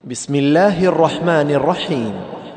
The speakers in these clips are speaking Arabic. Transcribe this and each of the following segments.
بسم الله الرحمن الرحيم.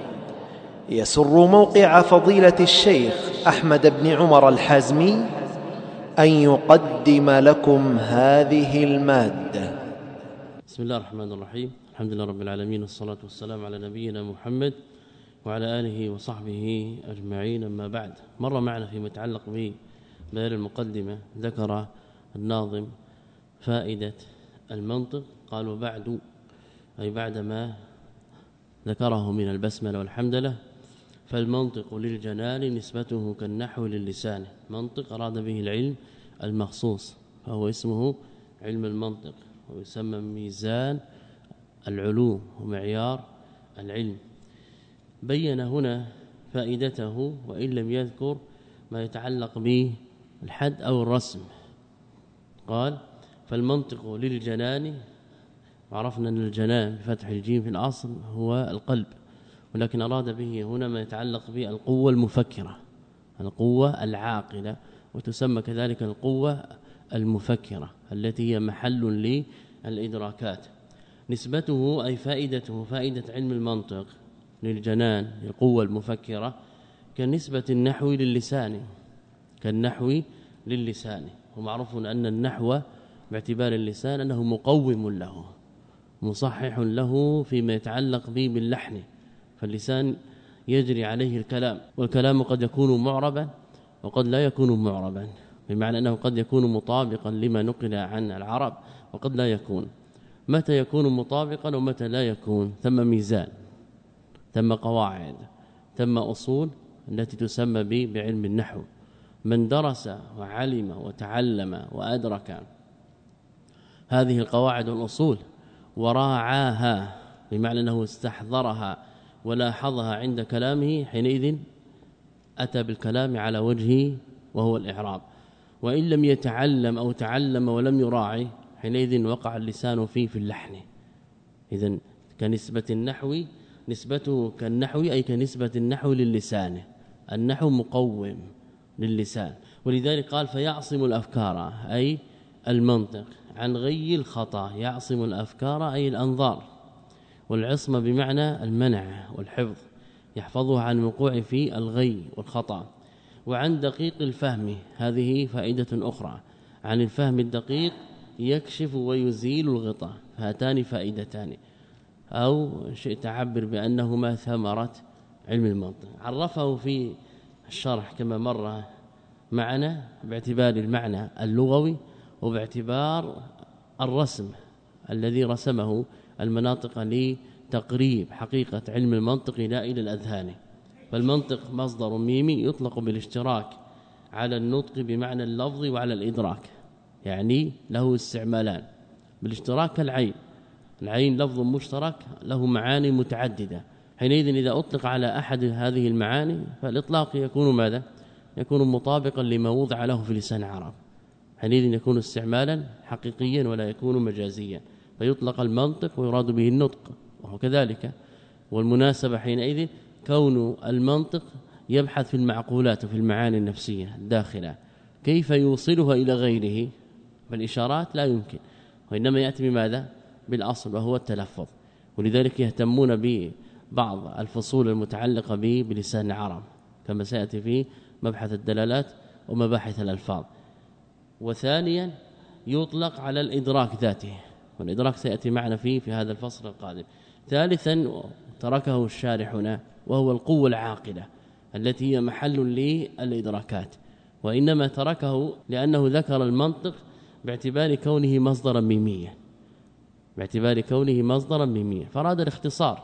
يسر موقع فضيلة الشيخ أحمد بن عمر الحازمي أن يقدم لكم هذه المادة. بسم الله الرحمن الرحيم. الحمد لله رب العالمين، والصلاة والسلام على نبينا محمد وعلى آله وصحبه أجمعين. أما بعد، مر معنا فيما يتعلق ببيان المقدمة ذكر الناظم فائدة المنطق، قالوا بعد أي بعدما ذكره من البسملة والحمدلة. فالمنطق للجنان نسبته كالنحو للسان. منطق أراد به العلم المخصوص، فهو اسمه علم المنطق، ويسمى ميزان العلوم ومعيار العلم. بين هنا فائدته وإن لم يذكر ما يتعلق بالحد أو الرسم. قال فالمنطق للجنان، وعرفنا أن الجنان بفتح الجيم في الأصل هو القلب، ولكن أراد به هنا ما يتعلق بالقوة المفكرة، القوة العاقلة، وتسمى كذلك القوة المفكرة التي هي محل للإدراكات. نسبته أي فائدته، فائدة علم المنطق للجنان القوة المفكرة كنسبة النحو للسان، كالنحو للسان. ومعروف أن النحو باعتبار اللسان أنه مقوم له، مصحح له فيما يتعلق به باللحن، فاللسان يجري عليه الكلام، والكلام قد يكون معربا وقد لا يكون معربا، بمعنى أنه قد يكون مطابقا لما نقل عن العرب وقد لا يكون. متى يكون مطابقا ومتى لا يكون؟ ثم ميزان، ثم قواعد، ثم أصول التي تسمى بعلم النحو. من درس وعلم وتعلم وأدرك هذه القواعد والأصول وراعاها، بمعنى أنه استحضرها ولاحظها عند كلامه، حينئذ أتى بالكلام على وجهه وهو الإعراب. وإن لم يتعلم أو تعلم ولم يراعي، حينئذ وقع اللسان فيه في اللحن. إذن كنسبة النحو، نسبته كالنحو أي كنسبة النحو للسان، النحو مقوم للسان. ولذلك قال فيعصم الأفكار أي المنطق عن غي الخطأ، يعصم الأفكار أي الأنظار، والعصمة بمعنى المنع والحفظ، يحفظها عن الوقوع في الغي والخطأ. وعن دقيق الفهم، هذه فائدة أخرى، عن الفهم الدقيق يكشف ويزيل الغطاء. فهاتان فائدتان، أو شئت عبر بأنهما ثمرة علم المنطق. عرفه في الشرح كما مر معنا باعتبار المعنى اللغوي وباعتبار الرسم الذي رسمه المناطق لتقريب حقيقة علم المنطق إلى الأذهان. فالمنطق مصدر ميمي يطلق بالاشتراك على النطق بمعنى اللفظ وعلى الإدراك، يعني له استعمالان. بالاشتراك العين، العين لفظ مشترك له معاني متعددة، حينئذ إذا أطلق على أحد هذه المعاني فالإطلاق يكون ماذا؟ يكون مطابقا لما وضع له في لسان العرب، حينئذ يكون استعمالا حقيقيا ولا يكون مجازيا، فيطلق المنطق ويراد به النطق، وهو كذلك. والمناسبة حينئذ كون المنطق يبحث في المعقولات وفي المعاني النفسية الداخلة، كيف يوصلها إلى غيره؟ فالإشارات لا يمكن، وإنما يأتي بماذا؟ بالأصل وهو التلفظ. ولذلك يهتمون ببعض الفصول المتعلقة بلسان العرب كما سيأتي في مبحث الدلالات ومباحث الألفاظ. وثانيا يطلق على الإدراك ذاته، والإدراك سيأتي معنا في هذا الفصل القادم. ثالثا تركه الشارحنا وهو القوة العاقلة التي هي محل للإدراكات، وإنما تركه لأنه ذكر المنطق باعتبار كونه مصدرا ميميا، باعتبار كونه مصدرا ميميا، فراد الاختصار،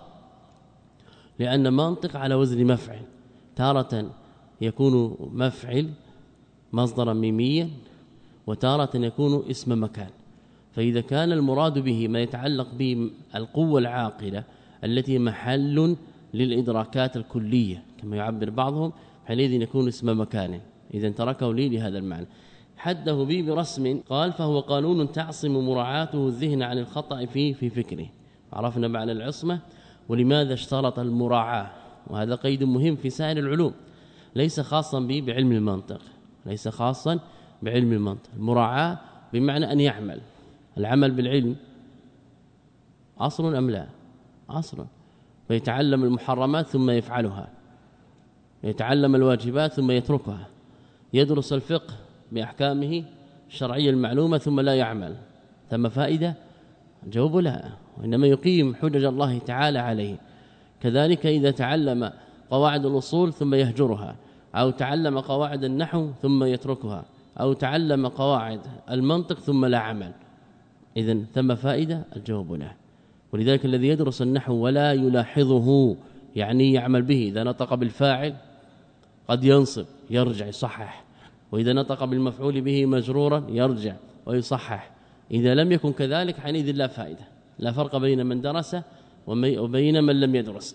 لأن منطق على وزن مفعل، تارة يكون مفعل مصدرا ميميا وتارة يكون اسم مكان. فإذا كان المراد به ما يتعلق بالقوة العاقلة التي محل للإدراكات الكلية كما يعبر بعضهم، حينئذ يكون اسم مكان. إذن تركه لي لهذا المعنى. حده به برسم، قال فهو قانون تعصم مراعاته الذهن عن الخطأ في فكره. عرفنا معنى العصمة ولماذا اشترط المراعاة، وهذا قيد مهم في سائر العلوم، ليس خاصا بعلم المنطق، ليس خاصا بعلم المنطق. المراعاة بمعنى أن يعمل، العمل بالعلم أصل أم لا؟ أصلا، فيتعلم المحرمات ثم يفعلها، يتعلم الواجبات ثم يتركها، يدرس الفقه بأحكامه الشرعية المعلومة ثم لا يعمل، ثم فائدة؟ الجواب لا، وإنما يقيم حجج الله تعالى عليه. كذلك إذا تعلم قواعد الأصول ثم يهجرها، أو تعلم قواعد النحو ثم يتركها، أو تعلم قواعد المنطق ثم لا عمل، إذن ثم فائدة؟ الجواب لا. ولذلك الذي يدرس النحو ولا يلاحظه يعني يعمل به، إذا نطق بالفاعل قد ينصب يرجع يصحح، وإذا نطق بالمفعول به مجرورا يرجع ويصحح، إذا لم يكن كذلك حينئذ لا فائدة، لا فرق بين من درس وبين من لم يدرس.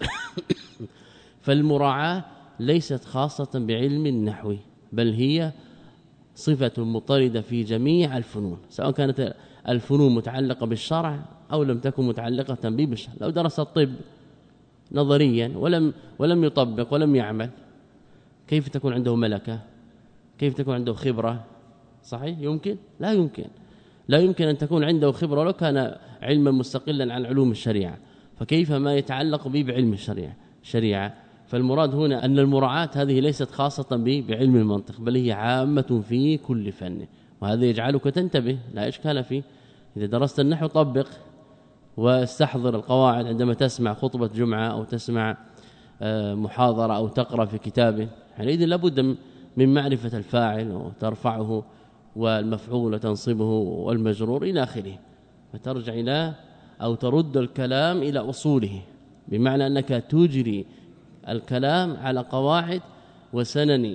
فالمراعاة ليست خاصة بعلم النحو، بل هي صفة مضطردة في جميع الفنون، سواء كانت الفنون متعلقة بالشرع أو لم تكن متعلقة به بالشرع. لو درس الطب نظريا ولم يطبق ولم يعمل، كيف تكون عنده ملكة؟ كيف تكون عنده خبرة؟ صحيح؟ يمكن؟ لا يمكن، لا يمكن أن تكون عنده خبرة ولو كان علما مستقلا عن علوم الشريعة، فكيف ما يتعلق به بعلم الشريعة؟ فالمراد هنا أن المراعاة هذه ليست خاصة بعلم المنطق، بل هي عامة في كل فن، وهذا يجعلك تنتبه، لا إشكال فيه. إذا درست النحو طبق واستحضر القواعد عندما تسمع خطبة جمعة أو تسمع محاضرة أو تقرأ في كتاب، حينئذ لابد من معرفة الفاعل وترفعه والمفعول وتنصبه والمجرور إلى آخره، فترجع إلى أو ترد الكلام إلى أصوله، بمعنى أنك تجري الكلام على قواعد وسنن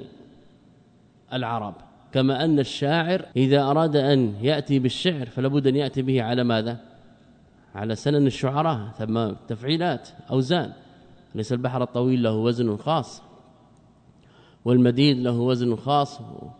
العرب، كما أن الشاعر إذا أراد أن يأتي بالشعر فلابد أن يأتي به على ماذا؟ على سنن الشعراء، ثم تفعيلات أوزان. ليس البحر الطويل له وزن خاص، والمديد له وزن خاص،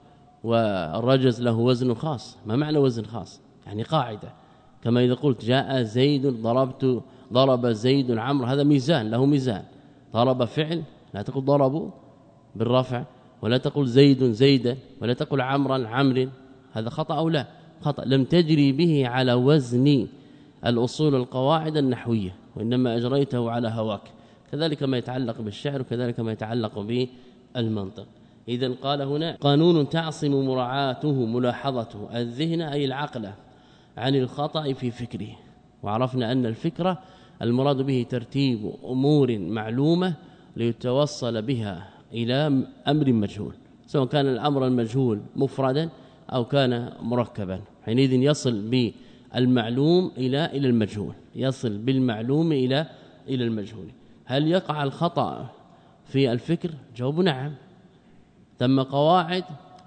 والرجز له وزن خاص. ما معنى وزن خاص؟ يعني قاعدة، كما إذا قلت جاء زيد ضرب زيد عمرو، هذا ميزان، له ميزان. ضرب فعل، لا تقول ضربوا بالرفع، ولا تقول زيد زيدا، ولا تقول عمرا عمر، هذا خطأ أو لا؟ خطأ، لم تجري به على وزن الأصول القواعد النحوية، وإنما أجريته على هواك. كذلك ما يتعلق بالشعر، وكذلك ما يتعلق بالمنطق. إذن قال هنا قانون تعصم مراعاته ملاحظته الذهن أي العقل عن الخطأ في فكره. وعرفنا أن الفكرة المراد به ترتيب أمور معلومة ليتوصل بها إلى أمر مجهول، سواء كان الأمر المجهول مفردا أو كان مركبا، حينئذ يصل بالمعلوم إلى المجهول، يصل بالمعلوم إلى المجهول. هل يقع الخطأ في الفكر؟ جواب نعم. ثم قواعد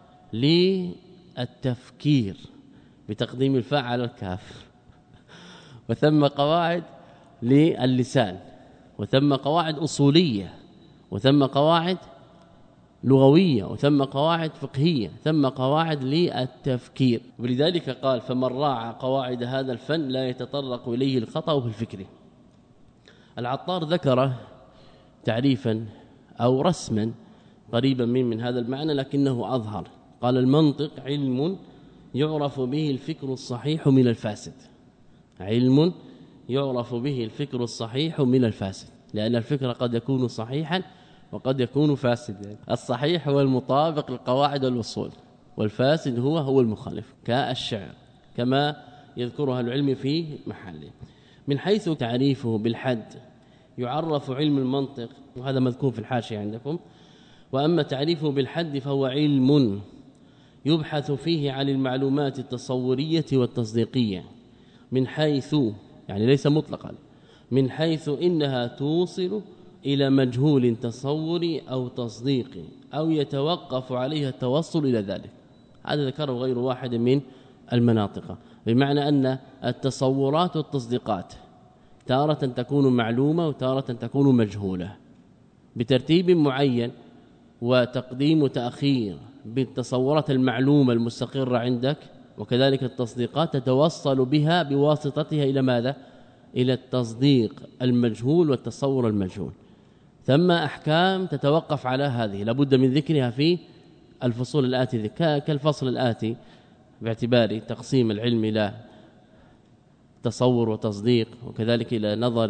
للتفكير بتقديم الفاء على الكاف، وثم قواعد للسان، وثم قواعد أصولية، وثم قواعد لغوية، وثم قواعد فقهية، ثم قواعد للتفكير. ولذلك قال فمن راعى قواعد هذا الفن لا يتطرق إليه الخطأ في الفكر. العطار ذكر تعريفا أو رسما قريبا من هذا المعنى لكنه أظهر. قال المنطق علم يعرف به الفكر الصحيح من الفاسد، علم يعرف به الفكر الصحيح من الفاسد، لأن الفكر قد يكون صحيحا وقد يكون فاسدا. الصحيح هو المطابق للقواعد والأصول، والفاسد هو المخالف، كالشعر كما يذكرها العلم في محله. من حيث تعريفه بالحد يعرف علم المنطق، وهذا مذكور في الحاشية عندكم. وأما تعريفه بالحد فهو علم يبحث فيه عن المعلومات التصورية والتصديقية، من حيث يعني ليس مطلقا، من حيث إنها توصل إلى مجهول تصوري أو تصديقي أو يتوقف عليها التوصل إلى ذلك. هذا ذكره غير واحد من المناطق، بمعنى أن التصورات والتصديقات تارة تكون معلومة وتارة تكون مجهولة بترتيب معين، وتقديم وتأخير بالتصورات المعلومة المستقرة عندك، وكذلك التصديقات تتوصل بها بواسطتها إلى ماذا؟ إلى التصديق المجهول والتصور المجهول. ثم أحكام تتوقف على هذه لابد من ذكرها في الفصول الآتي، كالفصل الآتي باعتبار تقسيم العلم إلى تصور وتصديق، وكذلك إلى نظري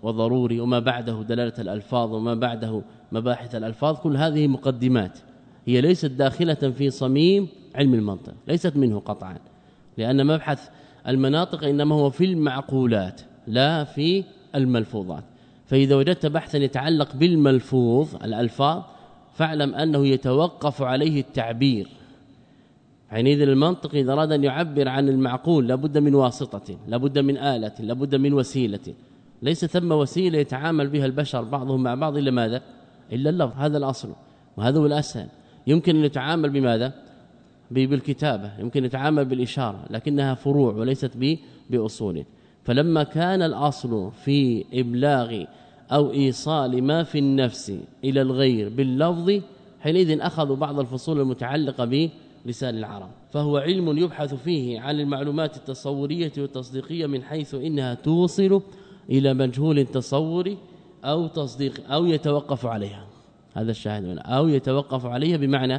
وضروري وما بعده دلالة الألفاظ وما بعده مباحث الألفاظ، كل هذه مقدمات هي ليست داخلة في صميم علم المنطق، ليست منه قطعا، لأن مبحث المناطق إنما هو في المعقولات لا في الملفوظات. فإذا وجدت بحثا يتعلق بالملفوظ الألفاظ فاعلم أنه يتوقف عليه التعبير. حينئذ المنطق إذا أراد أن يعبر عن المعقول لابد من واسطة، لابد من آلة، لابد من وسيلة. ليس ثم وسيلة يتعامل بها البشر بعضهم مع بعض إلا ماذا؟ إلا اللفظ. هذا الأصل وهذا هو الأسهل. يمكن أن يتعامل بماذا؟ بالكتابة، يمكن يتعامل بالإشارة، لكنها فروع وليست بأصول. فلما كان الأصل في إبلاغ أو إيصال ما في النفس إلى الغير باللفظ، حينئذ أخذوا بعض الفصول المتعلقة بلسان العرب، فهو علم يبحث فيه عن المعلومات التصورية والتصديقية من حيث إنها توصل إلى مجهول تصوري أو تصديق أو يتوقف عليها. هذا الشاهد هنا، أو يتوقف عليها، بمعنى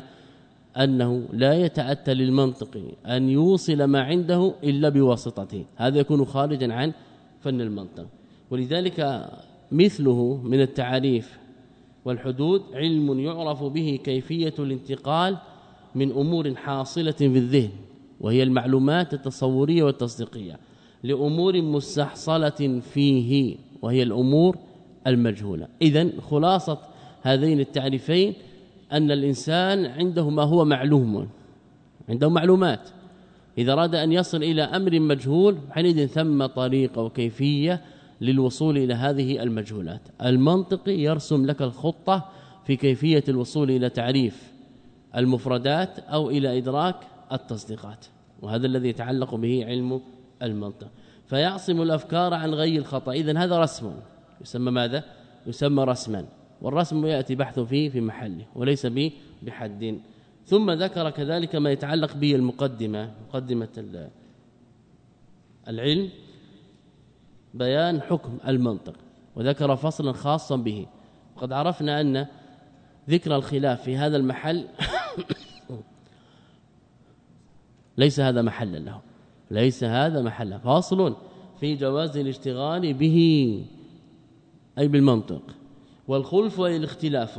أنه لا يتأتى للمنطق أن يوصل ما عنده إلا بواسطته، هذا يكون خارجا عن فن المنطق. ولذلك مثله من التعاريف والحدود علم يعرف به كيفية الانتقال من أمور حاصلة في الذهن وهي المعلومات التصورية والتصديقية لأمور مستحصلة فيه وهي الأمور المجهولة. إذن خلاصة هذين التعريفين أن الإنسان عنده ما هو معلوم، عنده معلومات، إذا أراد أن يصل إلى أمر مجهول حينئذ ثم طريقة وكيفية للوصول إلى هذه المجهولات. المنطق يرسم لك الخطة في كيفية الوصول إلى تعريف المفردات أو إلى إدراك التصديقات، وهذا الذي يتعلق به علم المنطق. فيعصم الأفكار عن غي الخطأ. إذن هذا رسم يسمى ماذا؟ يسمى رسما، والرسم يأتي بحث فيه في محله وليس به بحد. ثم ذكر كذلك ما يتعلق به المقدمة، مقدمة العلم، بيان حكم المنطق، وذكر فصلا خاصا به. وقد عرفنا أن ذكر الخلاف في هذا المحل ليس هذا محلا له، ليس هذا محلا. فاصل في جواز الاشتغال به أي بالمنطق، والخلف والاختلاف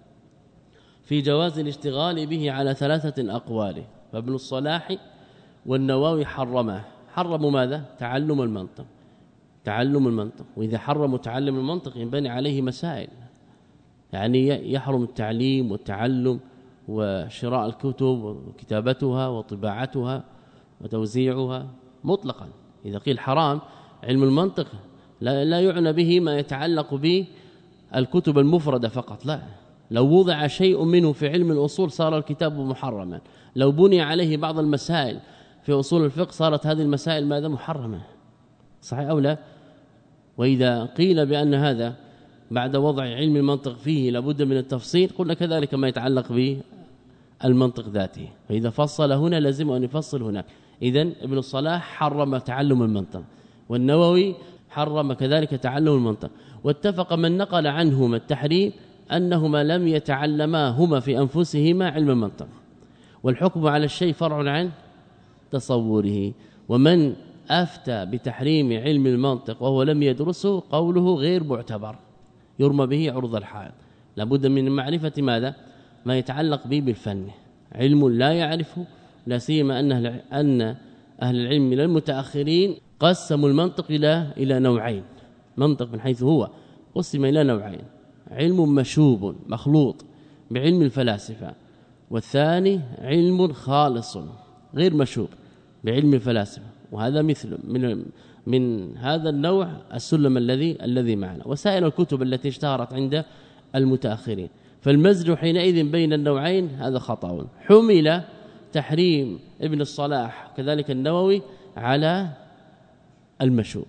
في جواز الاشتغال به على 3 أقوال. فابن الصلاح والنووي حرموا ماذا؟ تعلم المنطق، تعلم المنطق. وإذا حرموا تعلم المنطق ينبني عليه مسائل، يعني يحرم التعليم والتعلم وشراء الكتب وكتابتها وطباعتها وتوزيعها مطلقا. إذا قيل حرام علم المنطق لا يعنى به ما يتعلق به الكتب المفردة فقط، لا، لو وضع شيء منه في علم الأصول صار الكتاب محرما، لو بني عليه بعض المسائل في أصول الفقه صارت هذه المسائل ماذا؟ محرمة، صحيح أو لا؟ وإذا قيل بأن هذا بعد وضع علم المنطق فيه لابد من التفصيل، قلنا كذلك ما يتعلق به المنطق ذاته، فإذا فصل هنا لازم أن يفصل هناك. إذن ابن الصلاح حرم تعلم المنطق، والنووي حرم كذلك تعلم المنطق، واتفق من نقل عنهما التحريم أنهما لم يتعلما هما في أنفسهما علم المنطق، والحكم على الشيء فرع عن تصوره. ومن أفتى بتحريم علم المنطق وهو لم يدرسه قوله غير معتبر، يرمى به عرض الحائط. لابد من معرفة ماذا؟ ما يتعلق به بالفن، علم لا يعرفه، لا سيما أن أهل العلم من المتأخرين قسموا المنطق إلى نوعين. منطق من حيث هو قسم إلى نوعين: علم مشوب مخلوط بعلم الفلاسفة، والثاني علم خالص غير مشوب بعلم الفلاسفة. وهذا مثل من هذا النوع السلم الذي معنا، وسائر الكتب التي اشتهرت عند المتأخرين. فالمزج حينئذ بين النوعين هذا خطأ. حمل تحريم ابن الصلاح كذلك النووي على المشوب،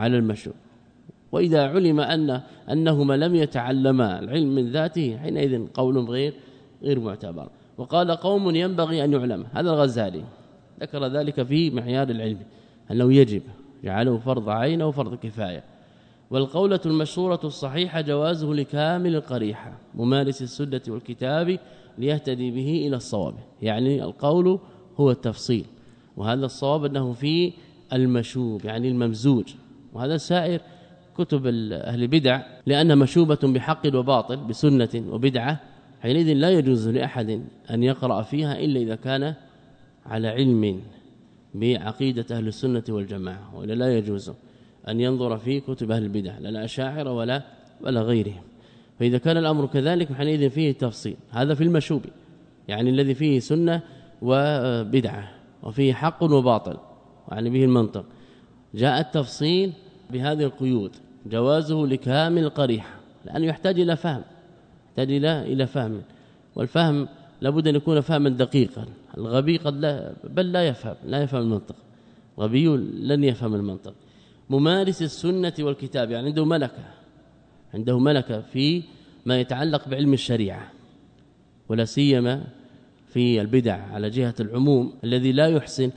وإذا علم أنهما لم يتعلما العلم من ذاته حينئذ قول غير معتبر. وقال قوم ينبغي أن يعلم، هذا الغزالي ذكر ذلك في معيار العلم أنه يجب، جعله فرض عين أو فرض كفاية. والقولة المشهورة الصحيحة جوازه لكامل القريحة ممارس السنة والكتاب ليهتدي به إلى الصواب، يعني القول هو التفصيل، وهذا الصواب أنه في المشوب يعني الممزوج، وهذا سائر كتب أهل البدع لأنها مشوبة بحق وباطل بسنة وبدعة، حينئذ لا يجوز لأحد أن يقرأ فيها إلا إذا كان على علم بعقيدة أهل السنة والجماعة، وإلا لا يجوز أن ينظر في كتب أهل البدع لا الأشاعرة ولا غيرهم. فإذا كان الأمر كذلك حينئذ فيه تفصيل، هذا في المشوب يعني الذي فيه سنة وبدعة وفيه حق وباطل يعني به المنطق. جاء التفصيل بهذه القيود، جوازه لكامل القريحة لأنه يحتاج إلى فهم، يحتاج إلى فهم، والفهم لابد أن يكون فهما دقيقا. الغبي قد لا يفهم المنطق، غبي لن يفهم المنطق. ممارس السنة والكتاب يعني عنده ملكة في ما يتعلق بعلم الشريعة، ولا سيما في البدع على جهة العموم، الذي لا يحسن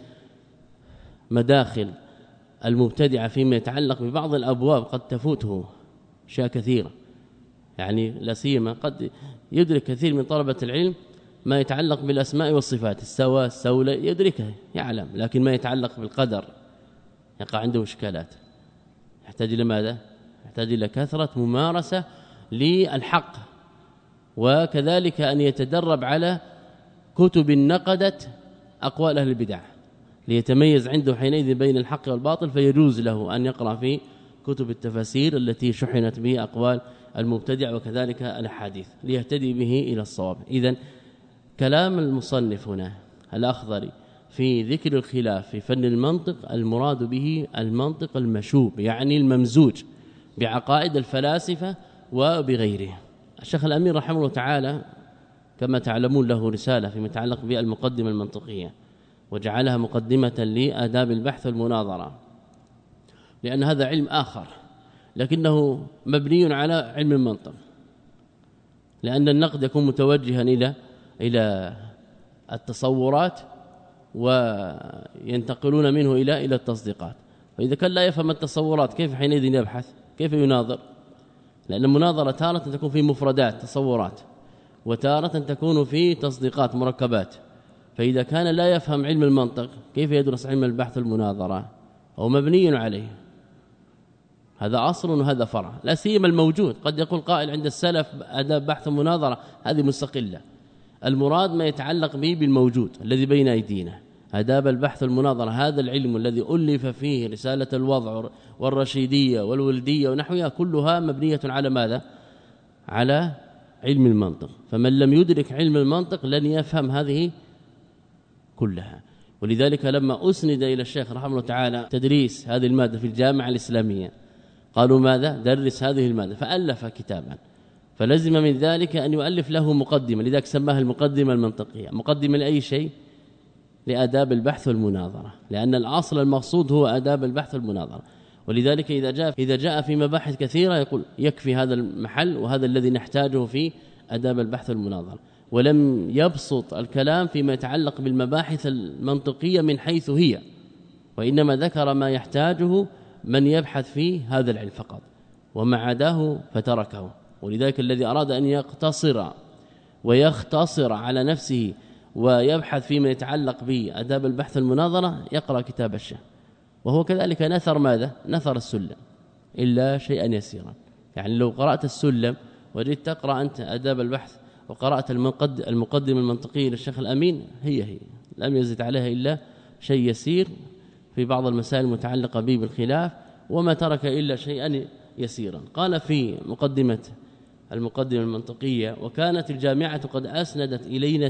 مداخل المبتدعة فيما يتعلق ببعض الأبواب قد تفوته أشياء كثيرة، يعني لا سيما قد يدرك كثير من طلبة العلم ما يتعلق بالأسماء والصفات، استوى استولى يدركه يعلم، لكن ما يتعلق بالقدر يقع عنده إشكالات. يحتاج إلى ماذا؟ يحتاج إلى كثرة ممارسة للحق، وكذلك أن يتدرب على كتب نقدت أقوال أهل البدع ليتميز عنده حينئذ بين الحق والباطل، فيجوز له أن يقرأ في كتب التفاسير التي شحنت به أقوال المبتدع وكذلك الأحاديث ليهتدي به إلى الصواب. إذن كلام المصنف هنا الأخضري في ذكر الخلاف في فن المنطق المراد به المنطق المشوب يعني الممزوج بعقائد الفلاسفة وبغيره. الشيخ الأمير رحمه الله تعالى كما تعلمون له رسالة فيما يتعلق بالمقدمة المنطقية، وجعلها مقدمة لآداب البحث والمناظرة، لأن هذا علم آخر لكنه مبني على علم المنطق، لأن النقد يكون متوجها إلى التصورات وينتقلون منه إلى التصديقات. فإذا كان لا يفهم التصورات كيف حينئذ يبحث؟ كيف يناظر؟ لأن المناظرة تارة تكون في مفردات تصورات، وتارة تكون في تصديقات مركبات. فإذا كان لا يفهم علم المنطق كيف يدرس علم البحث والمناظرة؟ هو مبني عليه، هذا أصل وهذا فرع، لا سيما الموجود. قد يقول قائل عند السلف آداب بحث ومناظرة هذه مستقلة، المراد ما يتعلق به بالموجود الذي بين أيدينا. آداب البحث والمناظرة هذا العلم الذي ألف فيه رسالة الوضع والرشيدية والولدية ونحوها كلها مبنية على ماذا؟ على علم المنطق. فمن لم يدرك علم المنطق لن يفهم هذه كلها. ولذلك لما أسند إلى الشيخ رحمه الله تعالى تدريس هذه المادة في الجامعة الإسلامية قالوا ماذا؟ درس هذه المادة، فألف كتابا، فلزم من ذلك أن يؤلف له مقدمة، لذلك سماها المقدمة المنطقية. مقدمة لأي شيء؟ لآداب البحث والمناظرة، لأن الأصل المقصود هو آداب البحث والمناظرة. ولذلك إذا جاء في مباحث كثيرة يقول يكفي هذا المحل وهذا الذي نحتاجه في آداب البحث والمناظرة، ولم يبسط الكلام فيما يتعلق بالمباحث المنطقية من حيث هي، وإنما ذكر ما يحتاجه من يبحث في هذا العلم فقط، وما عداه فتركه. ولذلك الذي أراد أن يقتصر ويختصر على نفسه ويبحث فيما يتعلق بآداب البحث والمناظرة يقرأ كتاب الشيخ، وهو كذلك نثر ماذا؟ نثر السلم إلا شيئا يسيرا. يعني لو قرأت السلم وجدت تقرأ أنت آداب البحث وقرأت المقدمة المنطقية للشيخ الأمين هي لم يزد عليها إلا شيء يسير في بعض المسائل المتعلقة به بالخلاف، وما ترك إلا شيئا يسيرا. قال في المقدمة المنطقية: وكانت الجامعة قد أسندت إلينا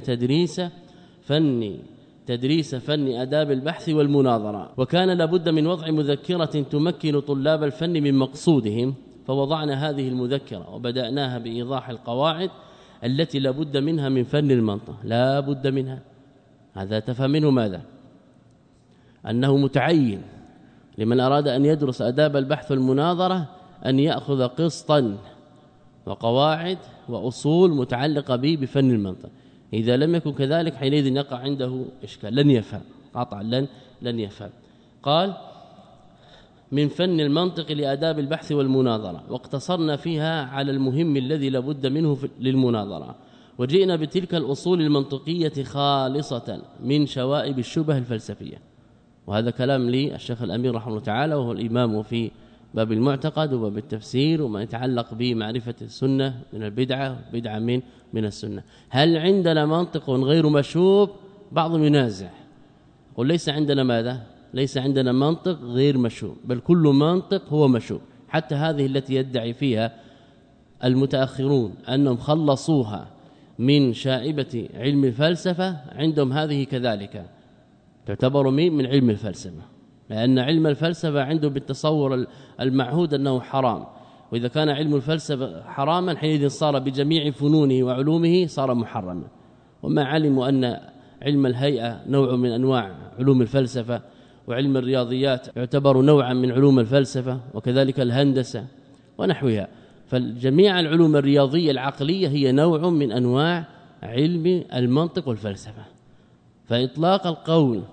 تدريس فن آداب البحث والمناظرة، وكان لابد من وضع مذكرة تمكن طلاب الفن من مقصودهم، فوضعنا هذه المذكرة وبدأناها بإيضاح القواعد التي لابد منها من فن المنطق، لا بد منها. هذا تفهم منه ماذا؟ أنه متعين لمن أراد أن يدرس آداب البحث والمناظرة أن يأخذ قسطا وقواعد وأصول متعلقة به بفن المنطق. إذا لم يكن كذلك حينئذ يقع عنده إشكال، لن يفهم قطعا، لن يفهم. قال: من فن المنطق لآداب البحث والمناظرة، واقتصرنا فيها على المهم الذي لابد منه للمناظرة، وجئنا بتلك الأصول المنطقية خالصة من شوائب الشبه الفلسفية. وهذا كلام للشيخ الأمير رحمه الله تعالى، وهو الإمام في باب المعتقد وباب التفسير وما يتعلق بمعرفة السنة من البدعة والبدعة من السنة. هل عندنا منطق غير مشوب؟ بعضهم ينازع قل ليس عندنا ماذا؟ ليس عندنا منطق غير مشوب، بل كل منطق هو مشوب، حتى هذه التي يدعي فيها المتأخرون أنهم خلصوها من شائبة علم الفلسفة، عندهم هذه كذلك تعتبر من علم الفلسفة، لأن علم الفلسفة عنده بالتصور المعهود أنه حرام، وإذا كان علم الفلسفة حراما حينئذ صار بجميع فنونه وعلومه صار محرما. وما علموا أن علم الهيئة نوع من أنواع علوم الفلسفة، وعلم الرياضيات يعتبر نوعا من علوم الفلسفة، وكذلك الهندسة ونحوها. فالجميع العلوم الرياضية العقلية هي نوع من أنواع علم المنطق والفلسفة. فإطلاق القول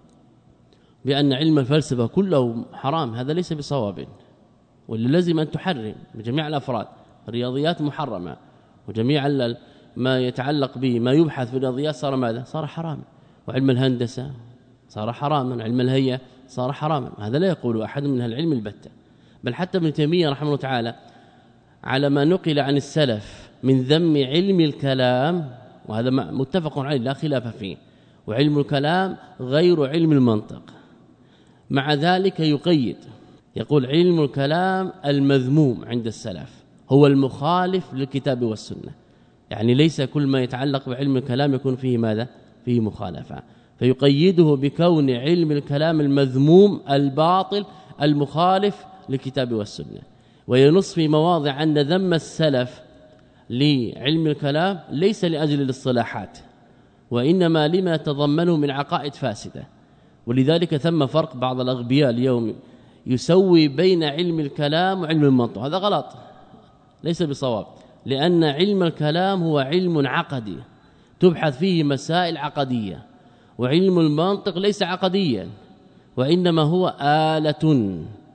بأن علم الفلسفة كله حرام هذا ليس بصواب، واللي لازم أن تحرم بجميع الأفراد. الرياضيات محرمة، وجميع ما يتعلق به ما يبحث في الرياضيات صار ماذا؟ صار حراما. وعلم الهندسة صار حراما، علم الهيئة صار حراما. هذا لا يقول أحد من العلم البتة، بل حتى ابن تيمية رحمه الله تعالى على ما نقل عن السلف من ذم علم الكلام، وهذا متفق عليه لا خلاف فيه، وعلم الكلام غير علم المنطق. مع ذلك يقيد يقول علم الكلام المذموم عند السلف هو المخالف للكتاب والسنة، يعني ليس كل ما يتعلق بعلم الكلام يكون فيه ماذا؟ فيه مخالفة، فيقيده بكون علم الكلام المذموم الباطل المخالف للكتاب والسنة. وينص في مواضع أن ذم السلف لعلم الكلام ليس لأجل الاصطلاحات، وإنما لما تضمنه من عقائد فاسدة. ولذلك ثم فرق بعض الأغبياء اليوم يسوي بين علم الكلام وعلم المنطق، هذا غلط ليس بصواب، لأن علم الكلام هو علم عقدي تبحث فيه مسائل عقدية، وعلم المنطق ليس عقديا وإنما هو آلة،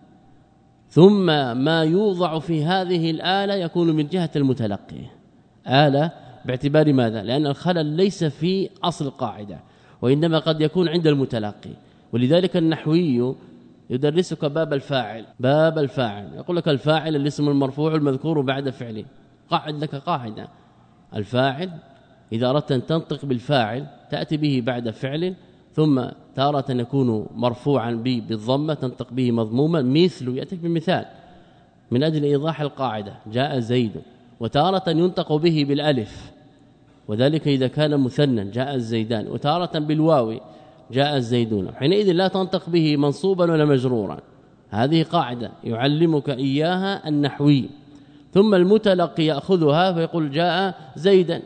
ثم ما يوضع في هذه الآلة يكون من جهة المتلقي آلة باعتبار ماذا؟ لأن الخلل ليس في أصل القاعدة، وإنما قد يكون عند المتلقي. ولذلك النحوي يدرسك باب الفاعل يقول لك الفاعل الاسم المرفوع المذكور بعد فعله، قاعد لك قاعدة الفاعل إذا أردت أن تنطق بالفاعل تأتي به بعد فعل، ثم تارة يكون مرفوعا بالضمة تنطق به مضموما، مثل يأتيك بمثال من أجل إيضاح القاعدة جاء زيد، وتارة ينطق به بالألف وذلك إذا كان مثنى جاء الزيدان، وتارة بالواو جاء الزيدون، حينئذ لا تنطق به منصوبا ولا مجرورا. هذه قاعدة يعلمك إياها النحوي. ثم المتلقي يأخذها فيقول جاء زيدا،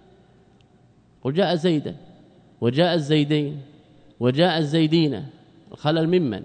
قل جاء زيدا وجاء الزيدين وجاء الزيدين، الخلل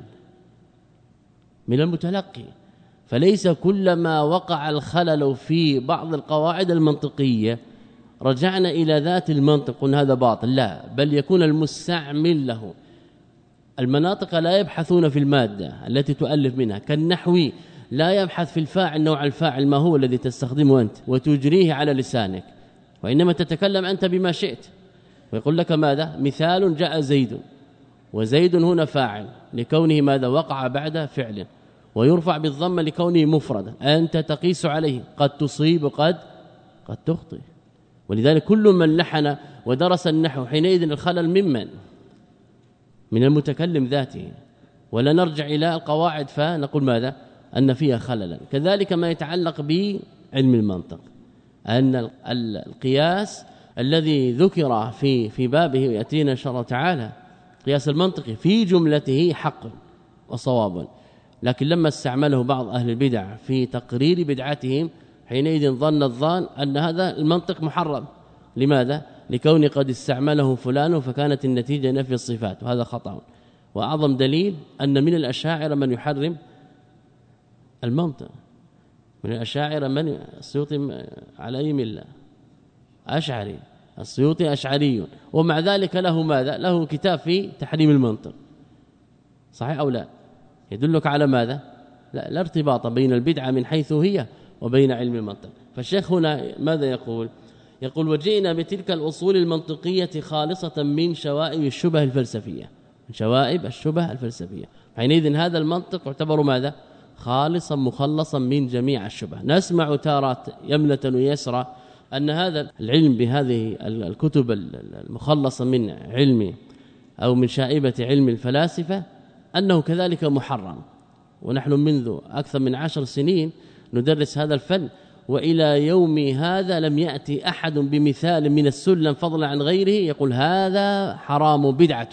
من المتلقي. فليس كلما وقع الخلل في بعض القواعد المنطقية رجعنا إلى ذات المنطق قلنا هذا باطل، لا، بل يكون المستعمل له. المناطق لا يبحثون في المادة التي تؤلف منها، كالنحوي لا يبحث في الفاعل نوع الفاعل ما هو الذي تستخدمه أنت وتجريه على لسانك، وإنما تتكلم أنت بما شئت. ويقول لك ماذا؟ مثال جاء زيد، وزيد هنا فاعل لكونه ماذا؟ وقع بعد فعل، ويرفع بالضمه لكونه مفردا، أنت تقيس عليه قد تصيب قد تخطئ. ولذلك كل من لحن ودرس النحو حينئذ الخلل من المتكلم ذاته، ولا نرجع إلى القواعد فنقول ماذا؟ أن فيها خللا. كذلك ما يتعلق بعلم المنطق، أن القياس الذي ذكر في بابه يأتينا إن شاء الله تعالى قياس المنطقي في جملته حق وصواب، لكن لما استعمله بعض أهل البدع في تقرير بدعتهم حينئذ ظن الظان أن هذا المنطق محرم. لماذا؟ لكون قد استعمله فلان فكانت النتيجة نفي الصفات، وهذا خطأ. وأعظم دليل أن من الأشاعرة من يحرم المنطق، من الأشاعرة من السيوطي على أي ملة؟ أشعري، السيوطي أشعري، ومع ذلك له ماذا؟ له كتاب في تحريم المنطق، صحيح أو لا؟ يدلك على ماذا؟ لا ارتباط بين البدعة من حيث هي وبين علم المنطق. فالشيخ هنا ماذا يقول؟ يقول وجئنا بتلك الأصول المنطقية خالصة من شوائب الشبه الفلسفية، من شوائب الشبه الفلسفية. حينئذ هذا المنطق يعتبر ماذا؟ خالصا مخلصا من جميع الشبه. نسمع تارات يمنة ويسرى أن هذا العلم بهذه الكتب المخلصة من علم أو من شائبة علم الفلاسفة أنه كذلك محرم، ونحن منذ أكثر من 10 سنين ندرس هذا الفن، وإلى يوم هذا لم يأتي أحد بمثال من السلم فضلا عن غيره يقول هذا حرام بدعة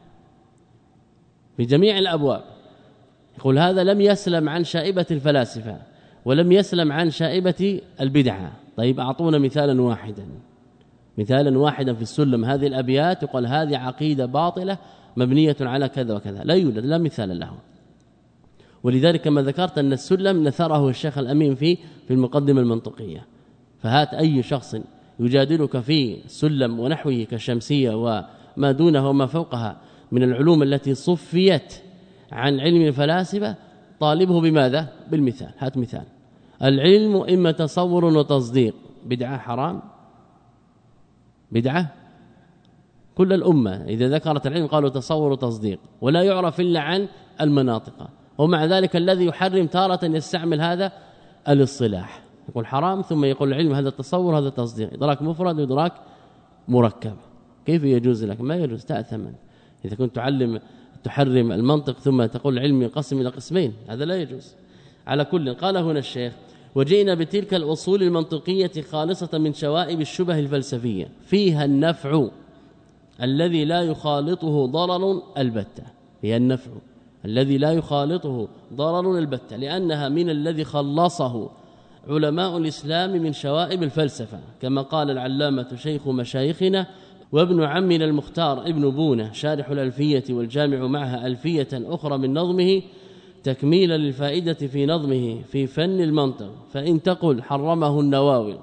في جميع الأبواب. يقول هذا لم يسلم عن شائبة الفلاسفة ولم يسلم عن شائبة البدعة. طيب أعطونا مثالا واحدا في السلم هذه الأبيات يقول هذه عقيدة باطلة مبنية على كذا وكذا، لا يوجد، لا مثال له. ولذلك كما ذكرت أن السلم نثره الشيخ الأمين في المقدمة المنطقية. فهات أي شخص يجادلك في السلم ونحوه كالشمسية وما دونه وما فوقها من العلوم التي صفيت عن علم الفلاسفة، طالبه بماذا؟ بالمثال. هات مثال. العلم إما تصور وتصديق، بدعة حرام؟ بدعة؟ كل الأمة إذا ذكرت العلم قالوا تصور وتصديق، ولا يعرف إلا عن المناطق. ومع ذلك الذي يحرم تارة يستعمل هذا الاصطلاح، يقول حرام ثم يقول العلم هذا التصور هذا التصديق، إدراك مفرد وإدراك مركب. كيف يجوز لك؟ ما يجوز، تأثما. إذا كنت تحرم المنطق ثم تقول العلم ينقسم إلى قسمين، هذا لا يجوز. على كل، قال هنا الشيخ وجئنا بتلك الأصول المنطقية خالصة من شوائب الشبه الفلسفية فيها النفع الذي لا يخالطه ضرر البتة، هي النفع الذي لا يخالطه ضرر البتة، لأنها من الذي خلصه علماء الإسلام من شوائب الفلسفة، كما قال العلامة شيخ مشايخنا وابن عمنا المختار ابن بونة شارح الألفية والجامع معها ألفية أخرى من نظمه تكميلا للفائدة في نظمه في فن المنطق، فإن تقل حرمه النواوي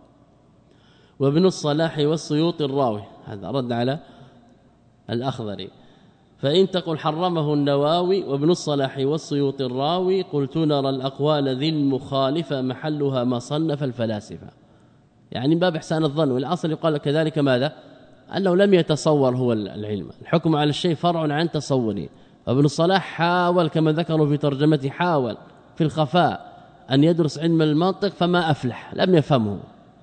وابن الصلاح والسيوط الراوي، هذا رد على الأخضري، فإن تقل حرمه النواوي وابن الصلاح والسيوط الراوي قلت نرى الأقوال ذي المخالفة محلها ما صنف الفلاسفة. يعني باب إحسان الظن، والأصل يقال كذلك ماذا؟ أنه لم يتصور هو العلم، الحكم على الشيء فرع عن تصوره. وابن الصلاح حاول كما ذكروا في ترجمته، حاول في الخفاء أن يدرس علم المنطق فما أفلح، لم يفهمه،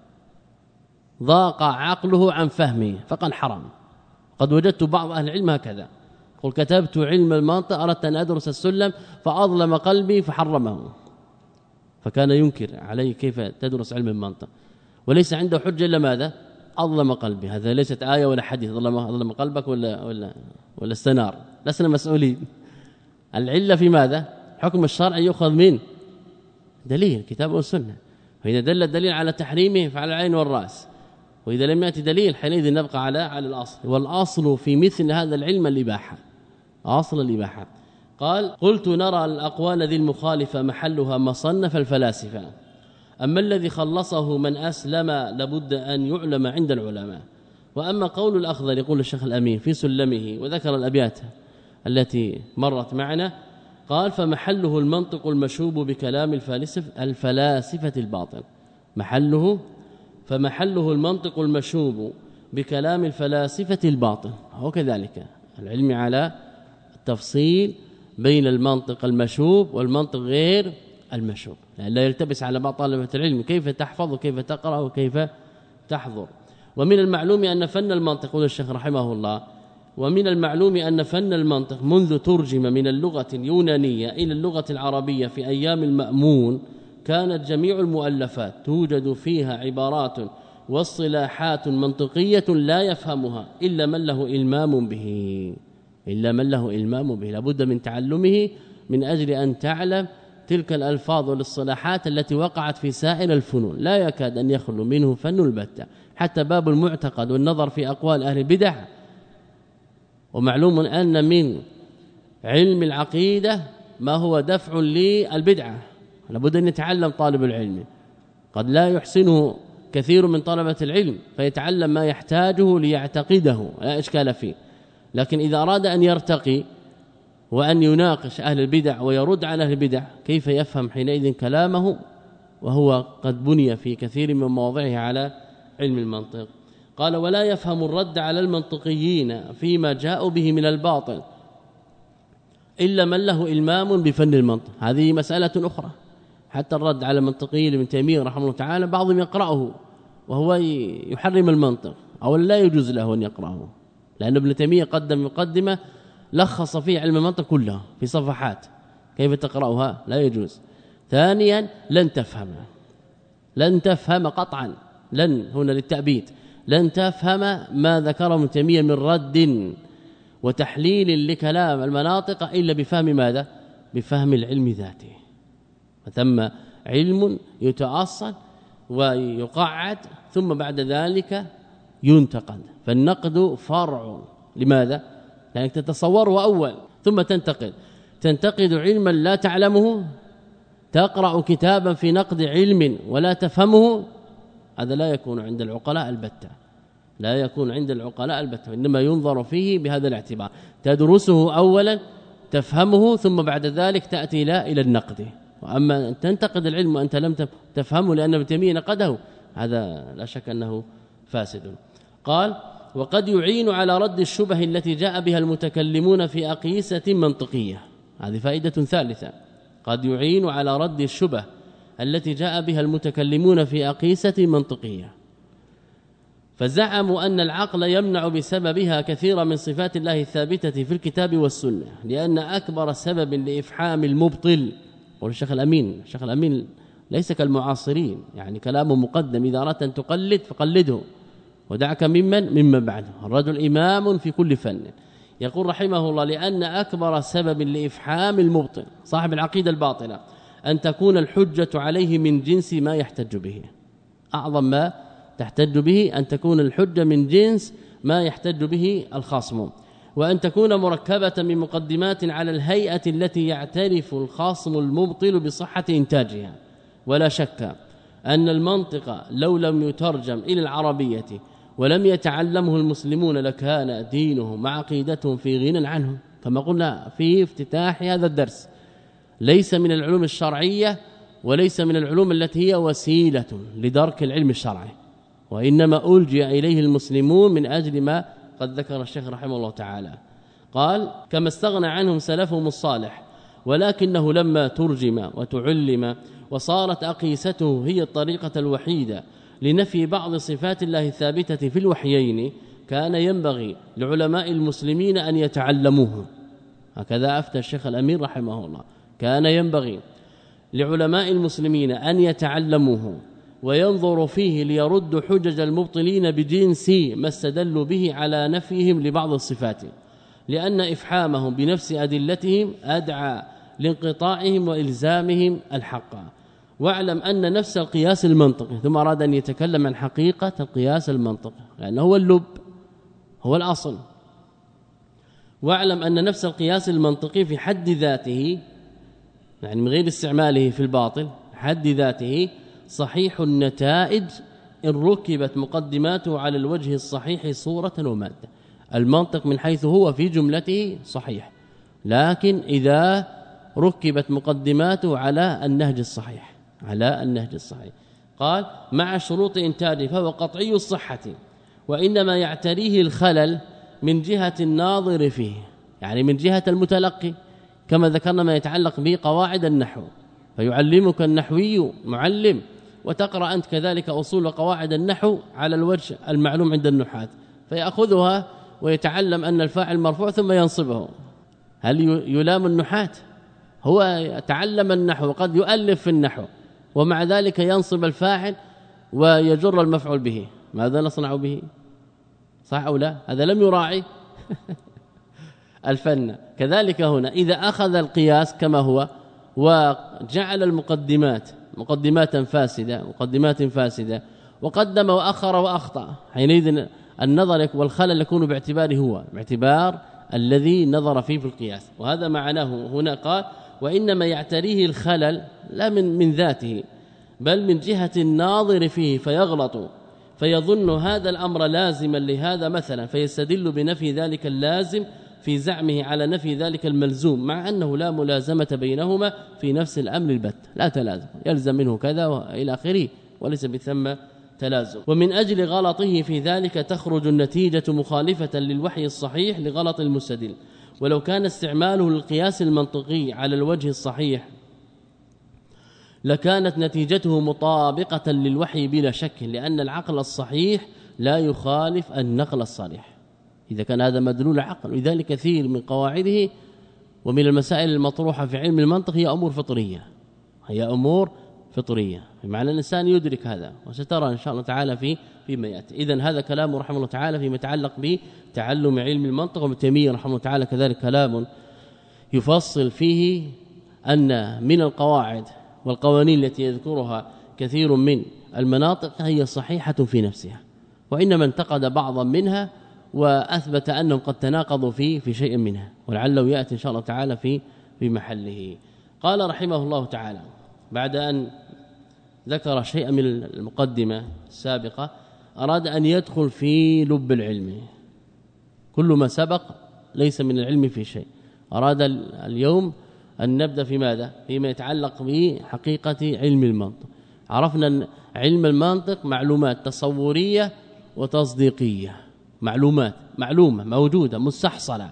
ضاق عقله عن فهمه فقال حرام. قد وجدت بعض أهل العلم هكذا، قل كتبت علم المنطق أردت أن أدرس السلم فأظلم قلبي فحرمه، فكان ينكر عليه كيف تدرس علم المنطق وليس عنده حجة إلا ماذا؟ أظلم قلبي. هذا ليست آية ولا حديث أظلم قلبك ولا استنار، لسنا مسؤولين. العلة في ماذا؟ حكم الشرع يؤخذ من دليل كتاب والسنة، وإذا دل الدليل على تحريمه فعلى العين والرأس، وإذا لم يأتي دليل حينئذ نبقى على الأصل، والأصل في مثل هذا العلم الإباحة، أصل الإباحة. قال قلت نرى الأقوال ذي المخالفة محلها مصنف الفلاسفة، أما الذي خلصه من أسلم لابد أن يعلم عند العلماء. وأما قول الأخضر يقول الشيخ الأمين في سلمه وذكر الأبيات التي مرت معنا، قال فمحله المنطق المشوب بكلام الفلاسفة الباطل، فمحله المنطق المشوب بكلام الفلاسفة الباطل. هو كذلك العلم على التفصيل بين المنطق المشوب والمنطق غير المشوب، لا يلتبس على بعض طلبة العلم كيف تحفظ وكيف تقرأ وكيف تحضر. ومن المعلوم أن فن المنطق، قال الشيخ رحمه الله، ومن المعلوم أن فن المنطق منذ ترجم من اللغة اليونانية إلى اللغة العربية في أيام المأمون كانت جميع المؤلفات توجد فيها عبارات واصطلاحات منطقية لا يفهمها إلا من له إلمام به، لابد من تعلمه من أجل أن تعلم تلك الألفاظ والاصطلاحات التي وقعت في سائر الفنون، لا يكاد أن يخلو منه فن البتة، حتى باب المعتقد والنظر في أقوال أهل البدع. ومعلوم أن من علم العقيدة ما هو دفع للبدعة، لابد أن يتعلم طالب العلم، قد لا يحسنه كثير من طلبة العلم فيتعلم ما يحتاجه ليعتقده، لا إشكال فيه، لكن إذا أراد أن يرتقي وأن يناقش أهل البدع ويرد على أهل البدع كيف يفهم حينئذ كلامه وهو قد بني في كثير من مواضعه على علم المنطق. قال ولا يفهم الرد على المنطقيين فيما جاءوا به من الباطل إلا من له إلمام بفن المنطق. هذه مسألة أخرى. حتى الرد على المنطقي لابن تيمية رحمه الله تعالى بعضهم يقرأه وهو يحرم المنطق أو لا يجوز له أن يقرأه، لأن ابن تيمية قدم مقدمة لخص فيه علم المنطق كله في صفحات، كيف تقرأها؟ لا يجوز. ثانيا لن تفهم قطعا، لن هنا للتأبيد، لن تفهم ما ذكره ابن تيمية من رد وتحليل لكلام المناطق إلا بفهم ماذا؟ بفهم العلم ذاته. ثم علم يتأصل ويقعد ثم بعد ذلك ينتقد، فالنقد فرع. لماذا؟ لأنك تتصوره أول ثم تنتقد علما لا تعلمه، تقرأ كتابا في نقد علم ولا تفهمه، هذا لا يكون عند العقلاء البتة، لا يكون عند العقلاء البتة، إنما ينظر فيه بهذا الاعتبار، تدرسه أولا تفهمه ثم بعد ذلك تأتي إلى النقد. وأما أن تنتقد العلم وأنت لم تفهمه لأن ابن تيمية نقده، هذا لا شك أنه فاسد. قال وقد يعين على رد الشبه التي جاء بها المتكلمون في أقيسة منطقية. هذه فائدة ثالثة، قد يعين على رد الشبه التي جاء بها المتكلمون في أقيسة منطقية، فزعموا أن العقل يمنع بسببها كثيرا من صفات الله الثابتة في الكتاب والسنة، لأن أكبر سبب لإفحام المبطل، والشيخ الأمين ليس كالمعاصرين، يعني كلامه مقدم، إذا أردت أن تقلد فقلده ودعك ممن بعده، الرجل إمام في كل فن. يقول رحمه الله لأن أكبر سبب لإفحام المبطل صاحب العقيدة الباطلة أن تكون الحجة عليه من جنس ما يحتج به، أعظم ما تحتج به أن تكون الحجة من جنس ما يحتج به الخاصم، وأن تكون مركبة من مقدمات على الهيئة التي يعترف الخاصم المبطل بصحة إنتاجها. ولا شك أن المنطق لو لم يترجم إلى العربية ولم يتعلمه المسلمون لكان دينهم وعقيدتهم في غنى عنه، كما قلنا في افتتاح هذا الدرس، ليس من العلوم الشرعية وليس من العلوم التي هي وسيلة لدرك العلم الشرعي، وإنما ألجأ إليه المسلمون من أجل ما قد ذكر الشيخ رحمه الله تعالى. قال كما استغنى عنهم سلفهم الصالح، ولكنه لما ترجم وتعلم وصارت أقيسته هي الطريقة الوحيدة لنفي بعض صفات الله الثابتة في الوحيين، كان ينبغي لعلماء المسلمين أن يتعلموه. هكذا أفتى الشيخ الأمين رحمه الله، كان ينبغي لعلماء المسلمين أن يتعلموه وينظر فيه ليرد حجج المبطلين بجنس ما استدلوا به على نفيهم لبعض الصفات، لأن إفحامهم بنفس أدلتهم أدعى لانقطاعهم وإلزامهم الحق. واعلم أن نفس القياس المنطقي، ثم أراد أن يتكلم عن حقيقة القياس المنطقي لأنه هو اللب، هو الأصل. واعلم أن نفس القياس المنطقي في حد ذاته، يعني من غير استعماله في الباطل، حد ذاته صحيح النتائج إن ركبت مقدماته على الوجه الصحيح صورة ومادة. المنطق من حيث هو في جملته صحيح، لكن إذا ركبت مقدماته على النهج الصحيح، قال مع شروط إنتاجه فهو قطعي الصحة، وإنما يعتريه الخلل من جهة الناظر فيه، يعني من جهة المتلقي، كما ذكرنا ما يتعلق به قواعد النحو، فيعلمك النحوي معلم، وتقرأ أنت كذلك أصول وقواعد النحو على الوجه المعلوم عند النحاة، فيأخذها ويتعلم أن الفاعل مرفوع ثم ينصبه. هل يلام النحاة؟ هو يتعلم النحو وقد يؤلف في النحو ومع ذلك ينصب الفاعل ويجر المفعول به، ماذا نصنع به؟ صح أو لا؟ هذا لم يراعي الفن. كذلك هنا إذا أخذ القياس كما هو وجعل مقدمات فاسدة وقدم وأخر وأخطأ، حينئذ النظر والخلل يكون باعتباره هو، باعتبار الذي نظر فيه في القياس. وهذا معناه هنا قال وإنما يعتريه الخلل لا من ذاته بل من جهة الناظر فيه، فيغلط فيظن هذا الأمر لازما لهذا مثلا، فيستدل بنفي ذلك اللازم في زعمه على نفي ذلك الملزوم، مع أنه لا ملازمة بينهما في نفس الأمر البت، لا تلازم، يلزم منه كذا وإلى آخره، وليس بثم تلازم. ومن أجل غلطه في ذلك تخرج النتيجة مخالفة للوحي الصحيح لغلط المستدل، ولو كان استعماله للقياس المنطقي على الوجه الصحيح لكانت نتيجته مطابقة للوحي بلا شك، لأن العقل الصحيح لا يخالف النقل الصريح إذا كان هذا مدلول عقل. ولذلك كثير من قواعده ومن المسائل المطروحة في علم المنطق هي أمور فطرية، هي أمور فطرية، بمعنى الإنسان يدرك هذا، وسترى إن شاء الله تعالى فيما يأتي. إذن هذا كلام رحمه الله تعالى فيما يتعلق بتعلم علم المنطق. وابن تيمية رحمه الله تعالى كذلك كلام يفصل فيه أن من القواعد والقوانين التي يذكرها كثير من المناطق هي صحيحة في نفسها، وإنما انتقد بعضا منها وأثبت أنهم قد تناقضوا في شيء منها، ولعله يأتي إن شاء الله تعالى في محله. قال رحمه الله تعالى بعد أن ذكر شيئا من المقدمة السابقة أراد أن يدخل في لب العلم. كل ما سبق ليس من العلم في شيء، أراد اليوم أن نبدأ في ماذا؟ فيما يتعلق بحقيقة علم المنطق. عرفنا أن علم المنطق معلومات تصورية وتصديقية، معلومة موجودة مستحصلة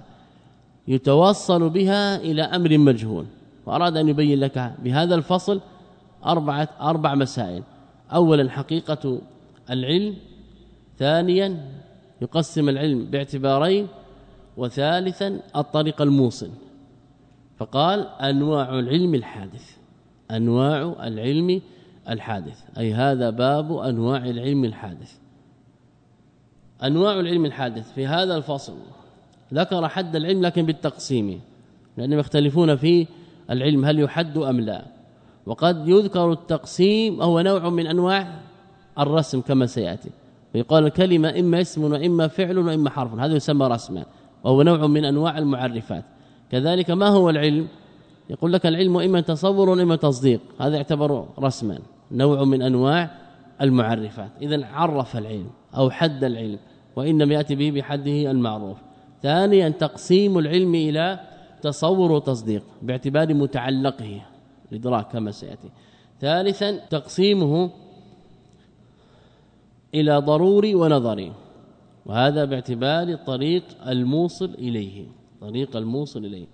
يتوصل بها إلى أمر مجهول، وأراد أن يبين لك بهذا الفصل أربع مسائل. أولا حقيقة العلم، ثانيا يقسم العلم باعتبارين، وثالثا الطريق الموصل. فقال أنواع العلم الحادث، أنواع العلم الحادث، أي هذا باب أنواع العلم الحادث. أنواع العلم الحادث في هذا الفصل ذكر حد العلم لكن بالتقسيم، لأنهم يختلفون في العلم هل يحد أم لا، وقد يذكر التقسيم هو نوع من أنواع الرسم كما سيأتي، ويقال الكلمة إما اسم وإما فعل وإما حرف، هذا يسمى رسما، وهو نوع من أنواع المعرفات. كذلك ما هو العلم؟ يقول لك العلم إما تصور وإما تصديق، هذا يعتبر رسما، نوع من أنواع المعرفات. إذن عرف العلم أو حد العلم، وإنما يأتي به بحده المعروف. ثانيا تقسيم العلم إلى تصور وتصديق باعتبار متعلقه الإدراك كما سيأتي. ثالثا تقسيمه إلى ضروري ونظري، وهذا باعتبار الطريق الموصل إليه، طريق الموصل إليه.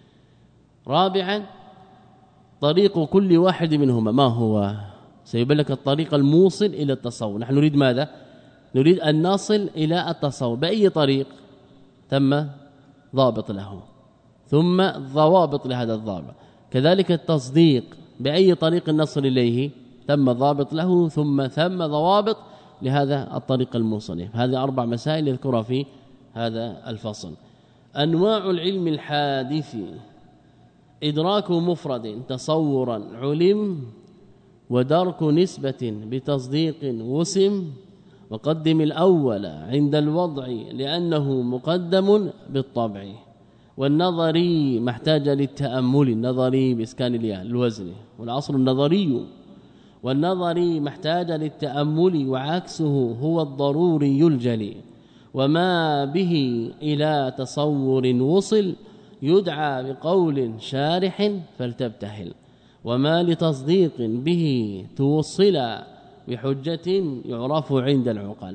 رابعا طريق كل واحد منهما ما هو، سيبين لك الطريق الموصل إلى التصور. نحن نريد ماذا؟ نريد أن نصل إلى التصور بأي طريق تم ضابط له، ثم ضوابط لهذا الضابط. كذلك التصديق بأي طريق نصل إليه تم ضابط له، ثم ضوابط لهذا الطريق الموصل. هذه 4 مسائل يذكرها في هذا الفصل. أنواع العلم الحادث: إدراك مفرد تصورا علم، ودرك نسبة بتصديق وسم، وقدم الأول عند الوضع لأنه مقدم بالطبع، والنظري ما احتاج للتأمل، النظري بإسكان الياء الوزن والعصر النظري، والنظري ما احتاج للتأمل وعكسه هو الضروري الجلي، وما به إلى تصور وصل يدعى بقول شارح فلتبتهل، وما لتصديق به توصل بحجة يعرف عند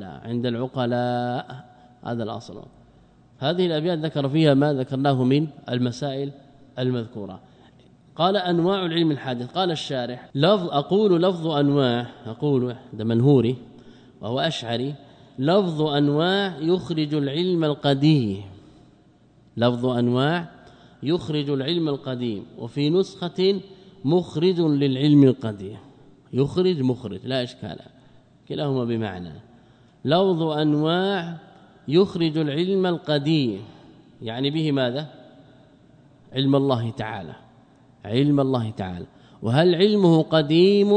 العقلاء. هذا الأصل. هذه الأبيات ذكر فيها ما ذكرناه من المسائل المذكورة. قال أنواع العلم الحادث. قال الشارح لفظ أنواع، أقول ده منهوري وهو أشعري، لفظ أنواع يخرج العلم القديم، لفظ أنواع يخرج العلم القديم، وفي نسخة مخرج للعلم القديم، يخرج مخرج لا إشكال، كلاهما بمعنى. لفظ أنواع يخرج العلم القديم يعني به ماذا؟ علم الله تعالى، علم الله تعالى. وهل علمه قديم؟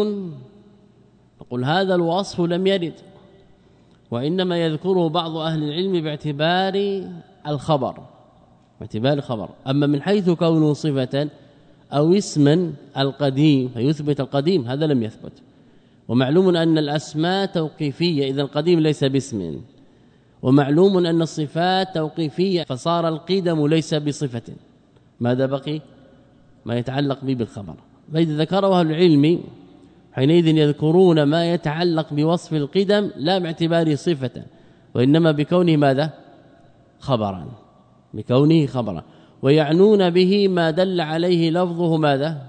نقول هذا الوصف لم يرد، وإنما يذكره بعض أهل العلم باعتبار الخبر، باعتبار الخبر. أما من حيث كونه صفة أو اسما القديم فيثبت القديم هذا لم يثبت. ومعلوم أن الأسماء توقيفية، إذا القديم ليس باسم، ومعلوم أن الصفات توقيفية فصار القدم ليس بصفة. ماذا بقي؟ ما يتعلق به بالخبر. فإذا ذكره أهل العلم حينئذ يذكرون ما يتعلق بوصف القدم لا باعتبار صفة، وإنما بكونه ماذا؟ خبرا، بكونه خبرا. ويعنون به ما دل عليه لفظه ماذا؟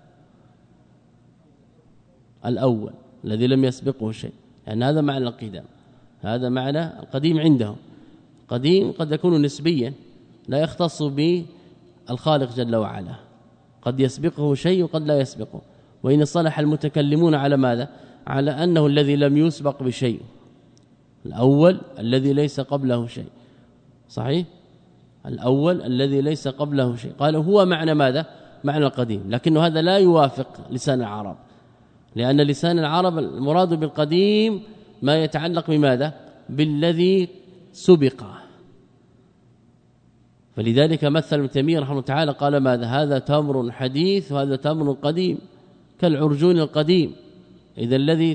الأول الذي لم يسبقه شيء، يعني هذا معنى القدم، هذا معنى القديم عندهم. قديم قد يكون نسبيا لا يختص بالخالق جل وعلا، قد يسبقه شيء وقد لا يسبقه. وإن صلح المتكلمون على ماذا؟ على أنه الذي لم يسبق بشيء، الأول الذي ليس قبله شيء، صحيح؟ الأول الذي ليس قبله شيء، قالوا هو معنى ماذا؟ معنى القديم، لكنه هذا لا يوافق لسان العرب، لأن لسان العرب المراد بالقديم ما يتعلق بماذا؟ بالذي سبق. فلذلك مثل ابن تيمية رحمه الله تعالى قال ماذا؟ هذا تمر حديث وهذا تمر قديم كالعرجون القديم. إذا الذي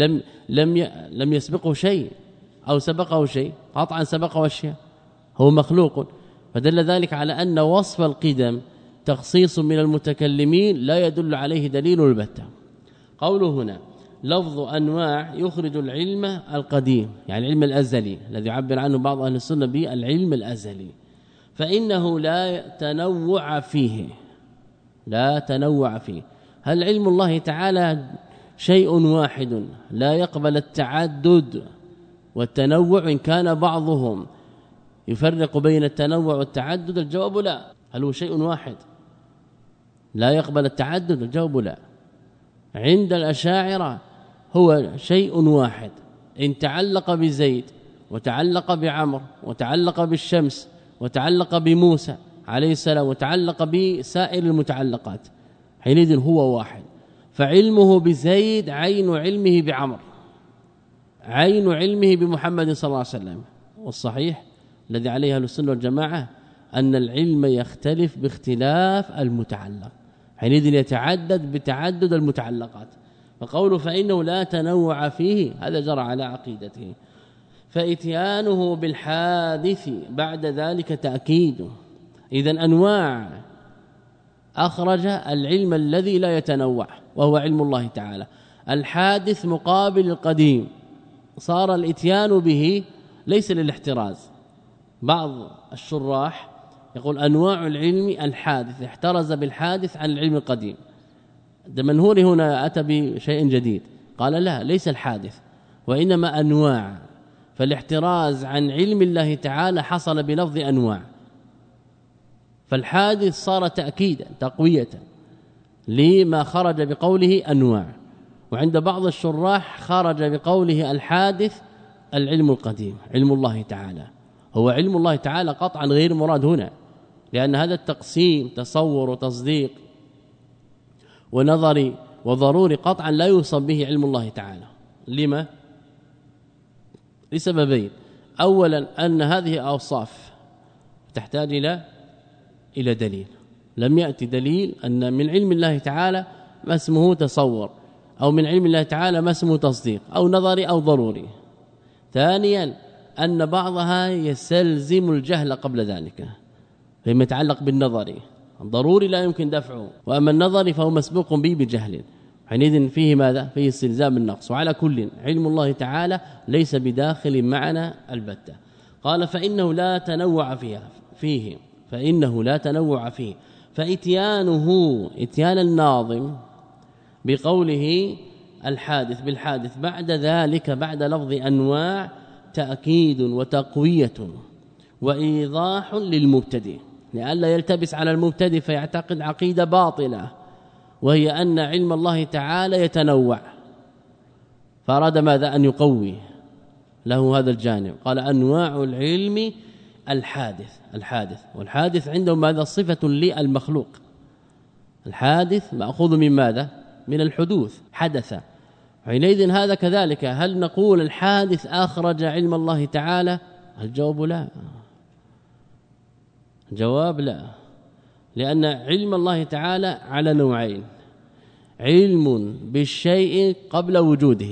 لم يسبقه شيء أو سبقه شيء قطعا سبقه أشياء، هو مخلوق. فدل ذلك على أن وصف القدم تخصيص من المتكلمين لا يدل عليه دليل البتة. قوله هنا لفظ أنواع يخرج العلم القديم، يعني العلم الأزلي الذي يعبر عنه بعض أهل السنة بالعلم الأزلي، فإنه لا تنوع فيه، لا تنوع فيه. هل علم الله تعالى شيء واحد لا يقبل التعدد والتنوع؟ إن كان بعضهم يفرق بين التنوع والتعدد الجواب لا. هل هو شيء واحد لا يقبل التعدد؟ الجواب لا. عند الأشاعرة هو شيء واحد، إن تعلق بزيد وتعلق بعمر وتعلق بالشمس وتعلق بموسى عليه السلام وتعلق بسائر المتعلقات، حينئذ هو واحد. فعلمه بزيد عين علمه بعمر، عين علمه بمحمد صلى الله عليه وسلم. والصحيح الذي عليه اهل السنه والجماعه أن العلم يختلف باختلاف المتعلق، حينئذ يتعدد بتعدد المتعلقات. فقوله فإنه لا تنوع فيه هذا جرى على عقيدته. فإتيانه بالحادث بعد ذلك تأكيد. إذن أنواع أخرج العلم الذي لا يتنوع وهو علم الله تعالى. الحادث مقابل القديم، صار الإتيان به ليس للاحتراز. بعض الشراح يقول أنواع العلم الحادث، احترز بالحادث عن العلم القديم. دمنهوري هنا أتى بشيء جديد، قال لا، ليس الحادث وإنما أنواع. فالاحتراز عن علم الله تعالى حصل بلفظ أنواع، فالحادث صار تأكيدا تقوية لما خرج بقوله أنواع. وعند بعض الشراح خرج بقوله الحادث العلم القديم، علم الله تعالى. هو علم الله تعالى قطعا غير مراد هنا، لأن هذا التقسيم تصور وتصديق ونظري وضروري قطعا لا يوصف به علم الله تعالى. لما؟ لسببين. أولا أن هذه أوصاف تحتاج إلى دليل، لم يأتي دليل أن من علم الله تعالى ما اسمه تصور، أو من علم الله تعالى ما اسمه تصديق أو نظري أو ضروري. ثانيا أن بعضها يستلزم الجهل قبل ذلك، فيما يتعلق بالنظري الضروري لا يمكن دفعه، وأما النظري فهو مسبوق به بجهل، حينئذ فيه ماذا؟ فيه استلزام النقص. وعلى كل علم الله تعالى ليس بداخل معنى البتة. قال فإنه لا تنوع فيه فإنه لا تنوع فيه. فإتيانه إتيان الناظم بقوله الحادث بالحادث بعد ذلك بعد لفظ أنواع تأكيد وتقوية وإيضاح للمبتدئ، لئلا يلتبس على المبتدئ فيعتقد عقيدة باطلة وهي أن علم الله تعالى يتنوع، فأراد ماذا؟ أن يقوي له هذا الجانب. قال أنواع العلم الحادث والحادث عندهم ماذا؟ صفة للمخلوق. الحادث مأخوذ من ماذا؟ من الحدوث، حدث. حينئذ هذا كذلك. هل نقول الحادث أخرج علم الله تعالى؟ الجواب لا، الجواب لا، لأن علم الله تعالى على نوعين: علم بالشيء قبل وجوده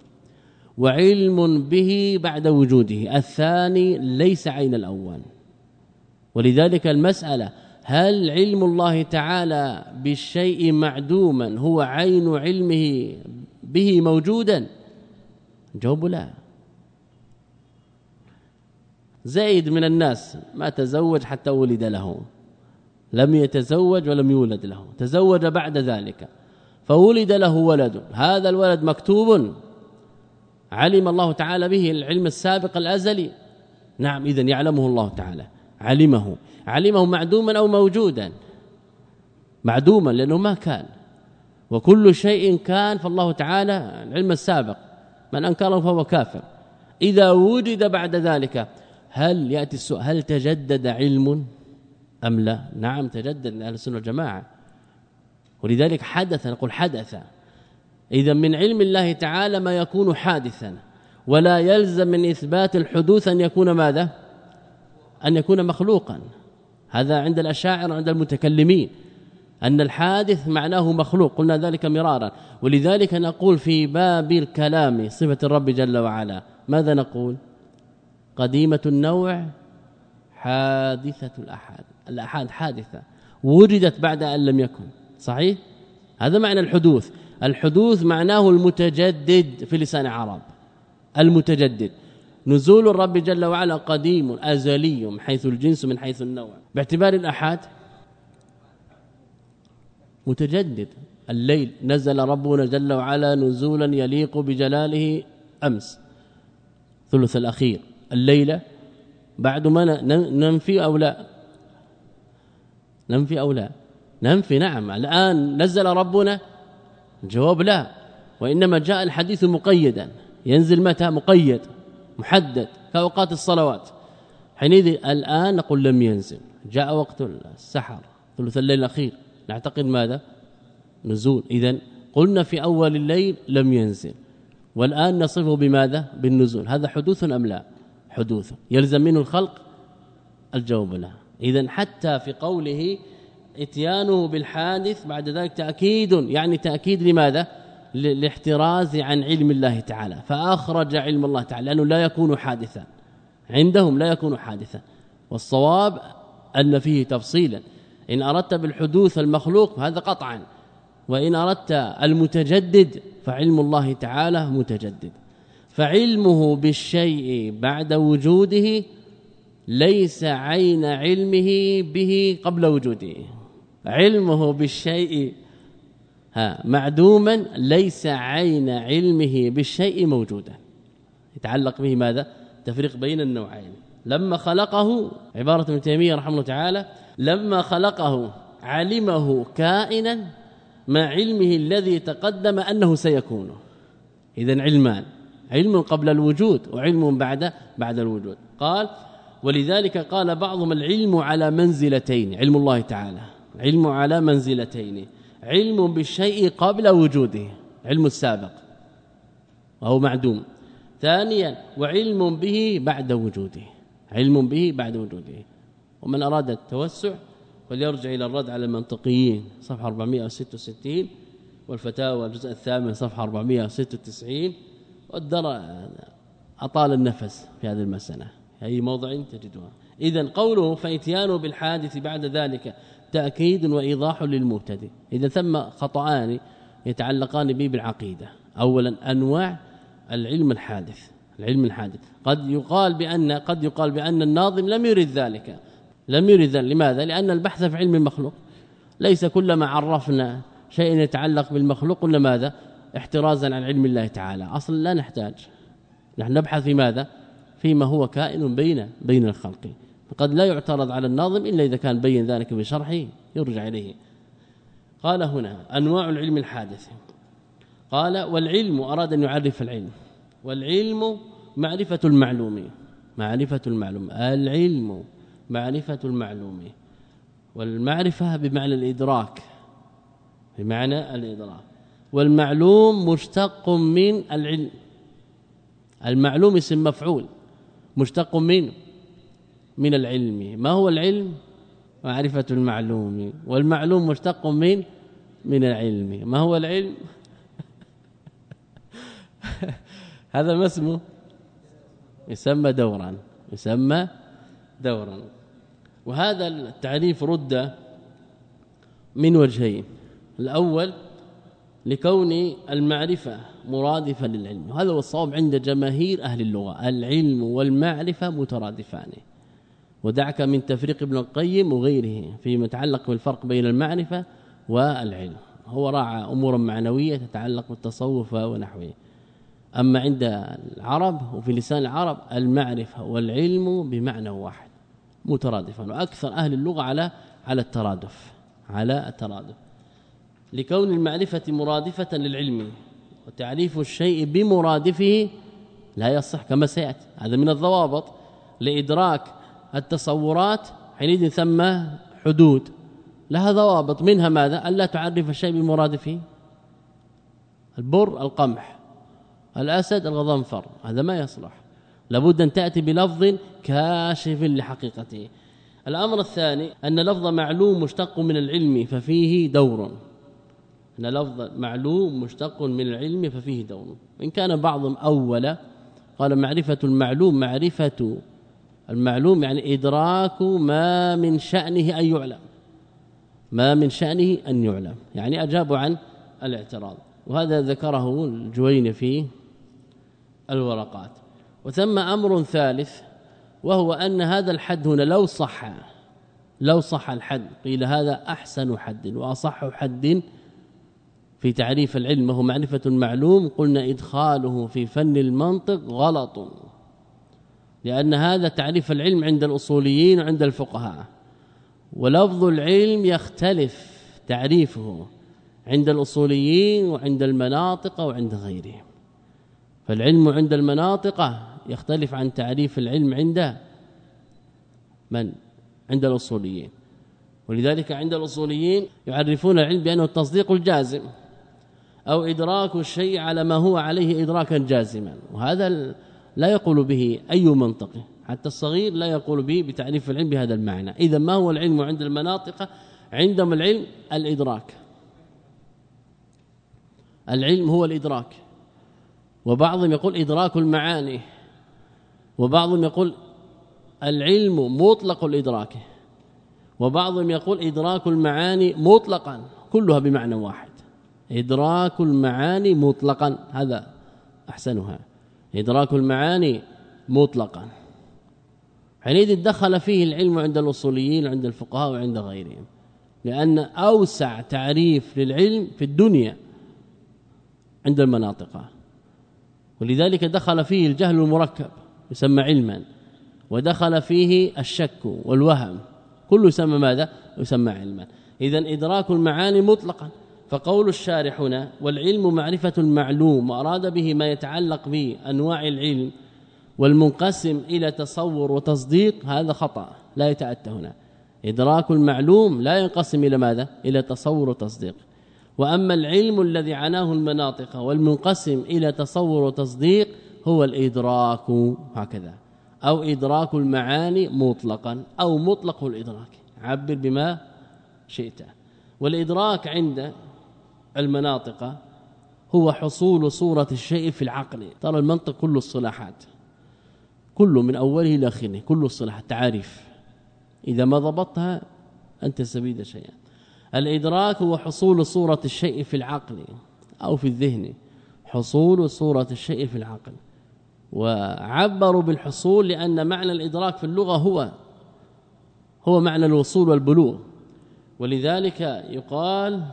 وعلم به بعد وجوده، الثاني ليس عين الأول. ولذلك المسألة هل علم الله تعالى بالشيء معدوما هو عين علمه به موجودا؟ الجواب لا. زيد من الناس ما تزوج حتى ولد له، لم يتزوج ولم يولد له، تزوج بعد ذلك فولد له ولد، هذا الولد مكتوب علم الله تعالى به العلم السابق الأزلي. نعم، إذن يعلمه الله تعالى، علمه معدوما أو موجودا، معدوما لأنه ما كان، وكل شيء كان فالله تعالى العلم السابق، من أنكره فهو كافر. إذا وجد بعد ذلك هل يأتي السؤال هل تجدد علم أم لا؟ نعم تجدد أهل السنة والجماعة، ولذلك حدث، نقول حدث. إذا من علم الله تعالى ما يكون حادثا، ولا يلزم من إثبات الحدوث أن يكون ماذا؟ أن يكون مخلوقا. هذا عند الأشاعرة عند المتكلمين أن الحادث معناه مخلوق، قلنا ذلك مرارا. ولذلك نقول في باب الكلام صفة الرب جل وعلا ماذا نقول؟ قديمة النوع حادثة الأحاد، الأحاد حادثة وجدت بعد أن لم يكن، صحيح؟ هذا معنى الحدوث. الحدوث معناه المتجدد في لسان العرب، المتجدد. نزول الرب جل وعلا قديم أزلي من حيث الجنس من حيث النوع. باعتبار الأحاد متجدد، الليل نزل ربنا جل وعلا نزولا يليق بجلاله أمس ثلث الأخير، الليلة بعد ما ننفي أو لا؟ ننفي أو لا؟ ننفي. نعم الآن نزل ربنا، الجواب لا، وإنما جاء الحديث مقيدا، ينزل متى؟ مقيد محدد كأوقات الصلوات. حينئذ الآن نقول لم ينزل، جاء وقت السحر ثلث الليل الأخير، نعتقد ماذا؟ نزول. إذن قلنا في أول الليل لم ينزل، والآن نصفه بماذا؟ بالنزول. هذا حدوث أم لا؟ حدوث. يلزم منه الخلق؟ الجواب لا. إذن حتى في قوله اتيانه بالحادث بعد ذلك تأكيد، يعني تأكيد لماذا؟ للاحتراز عن علم الله تعالى، فأخرج علم الله تعالى لأنه لا يكون حادثا، عندهم لا يكون حادثا. والصواب أن فيه تفصيلا، إن أردت بالحدوث المخلوق هذا قطعا، وإن أردت المتجدد فعلم الله تعالى متجدد. فعلمه بالشيء بعد وجوده ليس عين علمه به قبل وجوده، علمه بالشيء معدوما ليس عين علمه بالشيء موجودا. يتعلق به ماذا؟ تفريق بين النوعين. لما خلقه، عبارة ابن تيمية رحمه الله تعالى، لما خلقه علمه كائنا مع علمه الذي تقدم أنه سيكون. إذن علمان، علم قبل الوجود وعلم بعد الوجود. قال ولذلك قال بعضهم العلم على منزلتين، علم الله تعالى علم على منزلتين، علم بالشيء قبل وجوده، علم السابق وهو معدوم. ثانيا وعلم به بعد وجوده، علم به بعد وجوده. ومن أراد التوسع فليرجع إلى الرد على المنطقيين صفحة 466، والفتاوى الجزء الثامن صفحة 496، والدرى أطال النفس في هذه المسألة، أي موضع تجدها. إذن قوله فإتيانه بالحادث بعد ذلك تأكيد وإيضاح للمبتدئ. إذا ثم خطأان يتعلقان به بالعقيدة. أولا أنواع العلم الحادث، العلم الحادث قد يقال بأن الناظم لم يرد ذلك، لماذا؟ لأن البحث في علم المخلوق ليس كلما عرفنا شيء يتعلق بالمخلوق قلنا ماذا؟ احترازا عن علم الله تعالى. أصلا لا نحتاج، نحن نبحث في ماذا؟ فيما هو كائن بين الخلق. فقد لا يعترض على الناظم إلا إذا كان بين ذلك بشرحه يرجع إليه. قال هنا أنواع العلم الحادث. قال والعلم، أراد أن يعرف العلم، والعلم معرفة المعلوم، العلم معرفة المعلوم، والمعرفة بمعنى الإدراك، والمعلوم مشتق من العلم. المعلوم اسم مفعول مشتق من العلم. ما هو العلم؟ معرفة المعلوم، والمعلوم مشتق من العلم. ما هو العلم؟ هذا ما اسمه؟ يسمى دورا. وهذا التعريف رد من وجهين. الأول لكون المعرفة مرادفة للعلم، وهذا هو الصواب عند جماهير أهل اللغة، العلم والمعرفة مترادفان، ودعك من تفريق ابن القيم وغيره فيما يتعلق بالفرق بين المعرفة والعلم. هو راعى أمورا معنوية تتعلق بالتصوف ونحوه. أما عند العرب وفي لسان العرب المعرفة والعلم بمعنى واحد مترادفا، وأكثر أهل اللغة على الترادف لكون المعرفة مرادفة للعلم، وتعريف الشيء بمرادفه لا يصح كما سيأتي. هذا من الضوابط لإدراك التصورات، حينئذ ثم حدود لها ضوابط، منها ماذا؟ ألا تعرف الشيء بمرادفه. البر القمح، الأسد الغضنفر، هذا ما يصلح، لابد أن تأتي بلفظ كاشف لحقيقته. الأمر الثاني أن لفظ معلوم مشتق من العلم ففيه دور، أن لفظ معلوم مشتق من العلم ففيه دور. إن كان بعضهم أول قال معرفة المعلوم، معرفة المعلوم يعني إدراك ما من شأنه أن يعلم، ما من شأنه أن يعلم، يعني أجاب عن الاعتراض، وهذا ذكره الجويني في الورقات. وثم أمر ثالث وهو أن هذا الحد هنا لو صح الحد قيل هذا أحسن حد وأصح حد في تعريف العلم وهو معرفة المعلوم، قلنا إدخاله في فن المنطق غلط، لأن هذا تعريف العلم عند الأصوليين وعند الفقهاء، ولفظ العلم يختلف تعريفه عند الأصوليين وعند المناطق وعند غيرهم. فالعلم عند المناطق يختلف عن تعريف العلم عند عند الأصوليين، ولذلك عند الأصوليين يعرفون العلم بأنه التصديق الجازم أو إدراك الشيء على ما هو عليه إدراكا جازما، وهذا لا يقول به أي منطق، حتى الصغير لا يقول به بتعريف العلم بهذا المعنى. إذا ما هو العلم عند المناطق؟ عندهم العلم الإدراك، العلم هو الإدراك، وبعضهم يقول إدراك المعاني، وبعضهم يقول العلم مطلق الإدراك، وبعضهم يقول إدراك المعاني مطلقا، كلها بمعنى واحد، إدراك المعاني مطلقا، هذا أحسنها، إدراك المعاني مطلقا. حينئذ دخل فيه العلم عند الأصوليين وعند الفقهاء وعند غيرهم، لأن أوسع تعريف للعلم في الدنيا عند المناطق، ولذلك دخل فيه الجهل المركب يسمى علما، ودخل فيه الشك والوهم كله يسمى ماذا؟ يسمى علما. إذن إدراك المعاني مطلقا. فقول الشارح هنا والعلم معرفة المعلوم، وأراد به ما يتعلق بأنواع العلم والمنقسم إلى تصور وتصديق، هذا خطأ لا يتأتى هنا. إدراك المعلوم لا ينقسم إلى ماذا؟ إلى تصور وتصديق. وأما العلم الذي عناه المناطق والمنقسم إلى تصور وتصديق هو الإدراك هكذا، أو إدراك المعاني مطلقا أو مطلق الإدراك، عبر بما شئت. والإدراك عند المناطق هو حصول صورة الشيء في العقل. ترى المنطق كله الصلاحات، كله من أوله إلى آخره، كله الصلاحات تعاريف، إذا ما ضبطها أنت سبيد شيئا. الإدراك هو حصول صورة الشيء في العقل أو في الذهن، حصول صورة الشيء في العقل. وعبروا بالحصول لأن معنى الإدراك في اللغة هو معنى الوصول والبلوغ، ولذلك يقال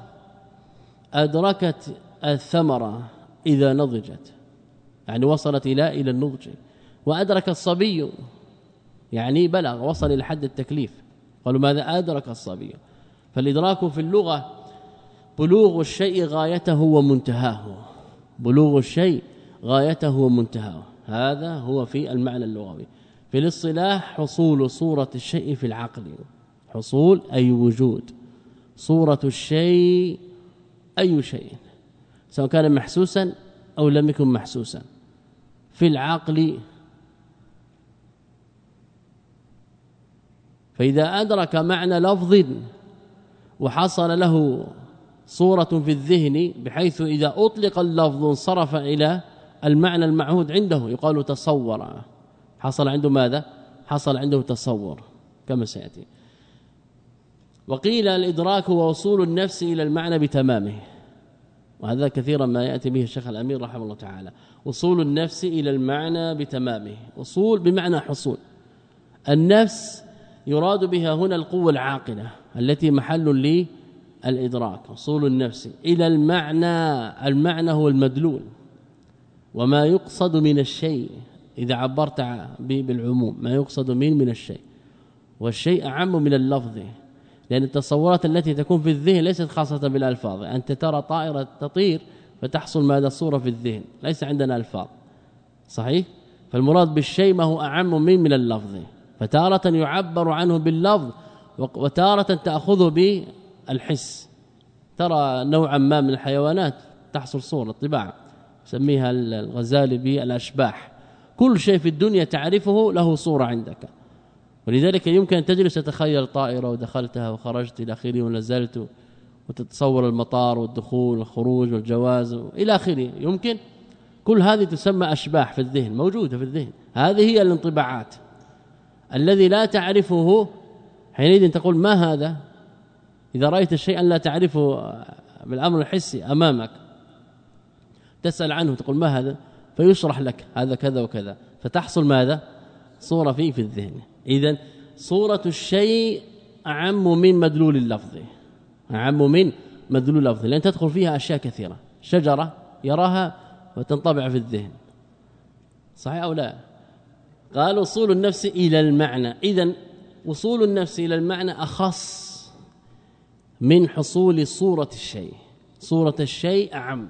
أدركت الثمرة إذا نضجت، يعني وصلت إلى النضج. وأدرك الصبي يعني بلغ، وصل إلى حد التكليف، قالوا ماذا؟ أدرك الصبي. فالإدراك في اللغة بلوغ الشيء غايته ومنتهاه، بلوغ الشيء غايته ومنتهاه، هذا هو في المعنى اللغوي. في الاصطلاح حصول صورة الشيء في العقل، حصول أي وجود صورة الشيء، أي شيء سواء كان محسوسا أو لم يكن محسوسا في العقل. فإذا أدرك معنى لفظ وحصل له صورة في الذهن بحيث إذا أطلق اللفظ انصرف إلى المعنى المعهود عنده، يقال تصور، حصل عنده ماذا؟ حصل عنده تصور كما سيأتي. وقيل الإدراك هو وصول النفس إلى المعنى بتمامه، وهذا كثيرا ما يأتي به الشيخ الأمير رحمه الله تعالى، وصول النفس إلى المعنى بتمامه. وصول بمعنى حصول، النفس يراد بها هنا القوة العاقلة التي محل للإدراك وصول النفس إلى المعنى هو المدلول وما يقصد من الشيء إذا عبرت بالعموم ما يقصد من الشيء، والشيء أعم من اللفظ، لأن التصورات التي تكون في الذهن ليست خاصة بالألفاظ. أنت ترى طائرة تطير فتحصل ماذا صورة في الذهن، ليس عندنا ألفاظ صحيح. فالمراد بالشيء ما هو أعم من اللفظ، فتارة يعبر عنه باللفظ وتارة تأخذه بالحس. ترى نوعا ما من الحيوانات تحصل صورة طباع يسميها الغزالي بالأشباح، كل شيء في الدنيا تعرفه له صورة عندك، ولذلك يمكن أن تجلس تتخيل طائرة ودخلتها وخرجت إلى آخره ونزلت وتتصور المطار والدخول والخروج والجواز إلى آخره، يمكن كل هذه تسمى أشباح في الذهن موجودة في الذهن. هذه هي الانطباعات. الذي لا تعرفه حينئذ تقول ما هذا، إذا رأيت شيئا لا تعرفه بالأمر الحسي أمامك تسأل عنه تقول ما هذا، فيشرح لك هذا كذا وكذا، فتحصل ماذا صورة فيه في الذهن. إذن صورة الشيء أعم من مدلول اللفظ، أعم من مدلول اللفظ، لأن تدخل فيها أشياء كثيرة. شجرة يراها وتنطبع في الذهن صحيح أو لا؟ قال وصول النفس إلى المعنى. إذن وصول النفس إلى المعنى أخص من حصول صورة الشيء، صورة الشيء أعم،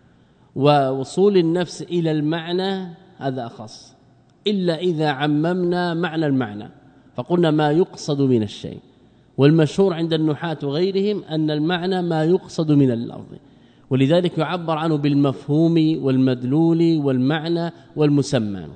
ووصول النفس إلى المعنى هذا أخص، إلا إذا عممنا معنى المعنى فقلنا ما يقصد من الشيء. والمشهور عند النحاة وغيرهم أن المعنى ما يقصد من اللفظ، ولذلك يعبر عنه بالمفهوم والمدلول والمعنى والمسمى،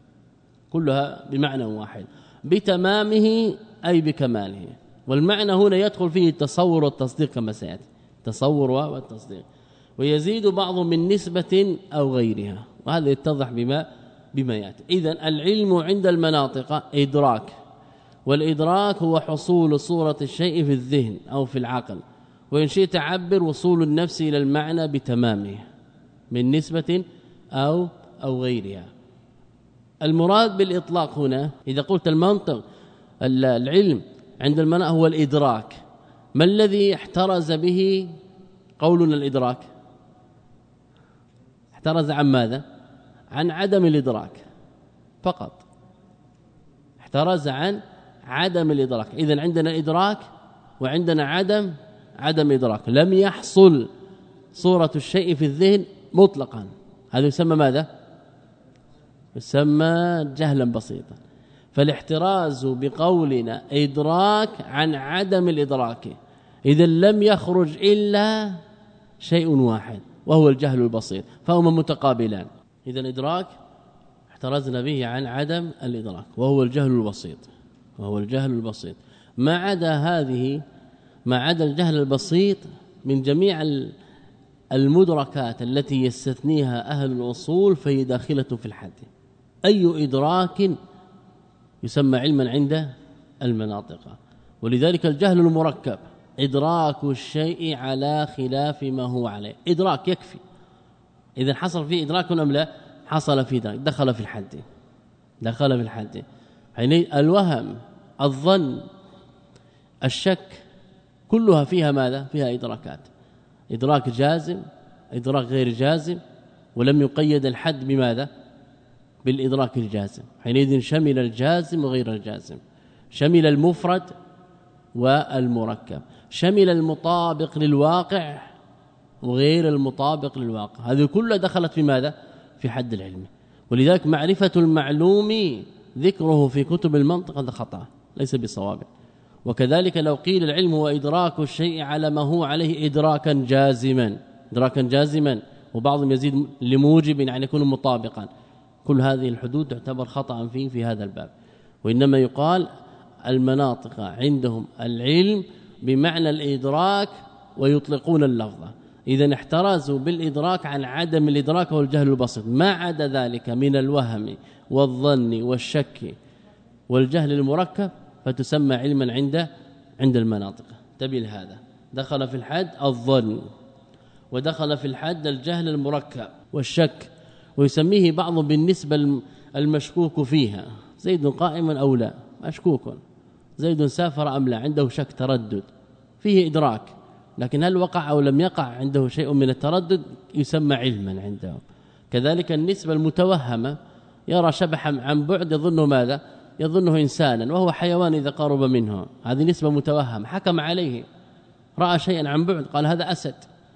كلها بمعنى واحد بتمامه أي بكماله. والمعنى هنا يدخل فيه التصور والتصديق كما سيأتي، التصور والتصديق، ويزيد بعض من نسبة أو غيرها، وهذا يتضح بما يأتي. إذن العلم عند المناطق إدراك، والإدراك هو حصول صورة الشيء في الذهن أو في العقل، وإن شئت تعبر وصول النفس إلى المعنى بتمامه من نسبة أو غيرها. المراد بالإطلاق هنا إذا قلت المنطق العلم عند المناطق هو الإدراك. ما الذي احترز به قولنا الإدراك؟ احترز عن ماذا؟ عن عدم الإدراك فقط، احترز عن عدم الإدراك. إذن عندنا إدراك وعندنا عدم إدراك، لم يحصل صورة الشيء في الذهن مطلقا، هذا يسمى ماذا؟ يسمى جهلا بسيطا. فالاحتراز بقولنا إدراك عن عدم الإدراك، إذن لم يخرج إلا شيء واحد وهو الجهل البسيط، فهما متقابلان. إذن إدراك احترزنا به عن عدم الإدراك وهو الجهل البسيط، ما عدا الجهل البسيط من جميع المدركات التي يستثنيها أهل الأصول فهي داخلة في الحد. أي إدراك يسمى علما عند المناطق. ولذلك الجهل المركب إدراك الشيء على خلاف ما هو عليه، إدراك يكفي. إذا حصل فيه إدراك أم لا؟ حصل فيه إدراك، دخل في الحد. يعني الوهم، الظن، الشك، كلها فيها ماذا؟ فيها إدراكات، إدراك جازم، إدراك غير جازم، ولم يقيد الحد بماذا؟ بالإدراك الجازم. حينئذ شمل الجازم وغير الجازم، شمل المفرد والمركب، شمل المطابق للواقع وغير المطابق للواقع، هذه كلها دخلت في ماذا؟ في حد العلم. ولذلك معرفة المعلوم ذكره في كتب المنطق هذا خطأ ليس بصواب. وكذلك لو قيل العلم هو إدراك الشيء على ما هو عليه إدراكا جازما، وبعضهم يزيد لموجب يعني يكون مطابقا، كل هذه الحدود تعتبر خطأ في هذا الباب. وإنما يقال المناطق عندهم العلم بمعنى الإدراك ويطلقون اللفظ، إذا احترزوا بالإدراك عن عدم الإدراك والجهل البسيط، ما عدا ذلك من الوهم والظن والشك والجهل المركب فتسمى علما عند المناطق. تبين هذا دخل في الحد الظن، ودخل في الحد الجهل المركب والشك، ويسميه بعضهم بالنسبة المشكوك فيها، زيد قائما أو لا، مشكوك زيد سافر أم لا، عنده شك تردد فيه إدراك، لكن هل وقع أو لم يقع عنده شيء من التردد يسمى علما عندهم. كذلك النسبة المتوهمة، يرى شبحا عن بعد يظنه ماذا؟ يظنه إنسانا وهو حيوان إذا قرب منه، هذه نسبة متوهمة، حكم عليه، رأى شيئا عن بعد قال هذا أسد،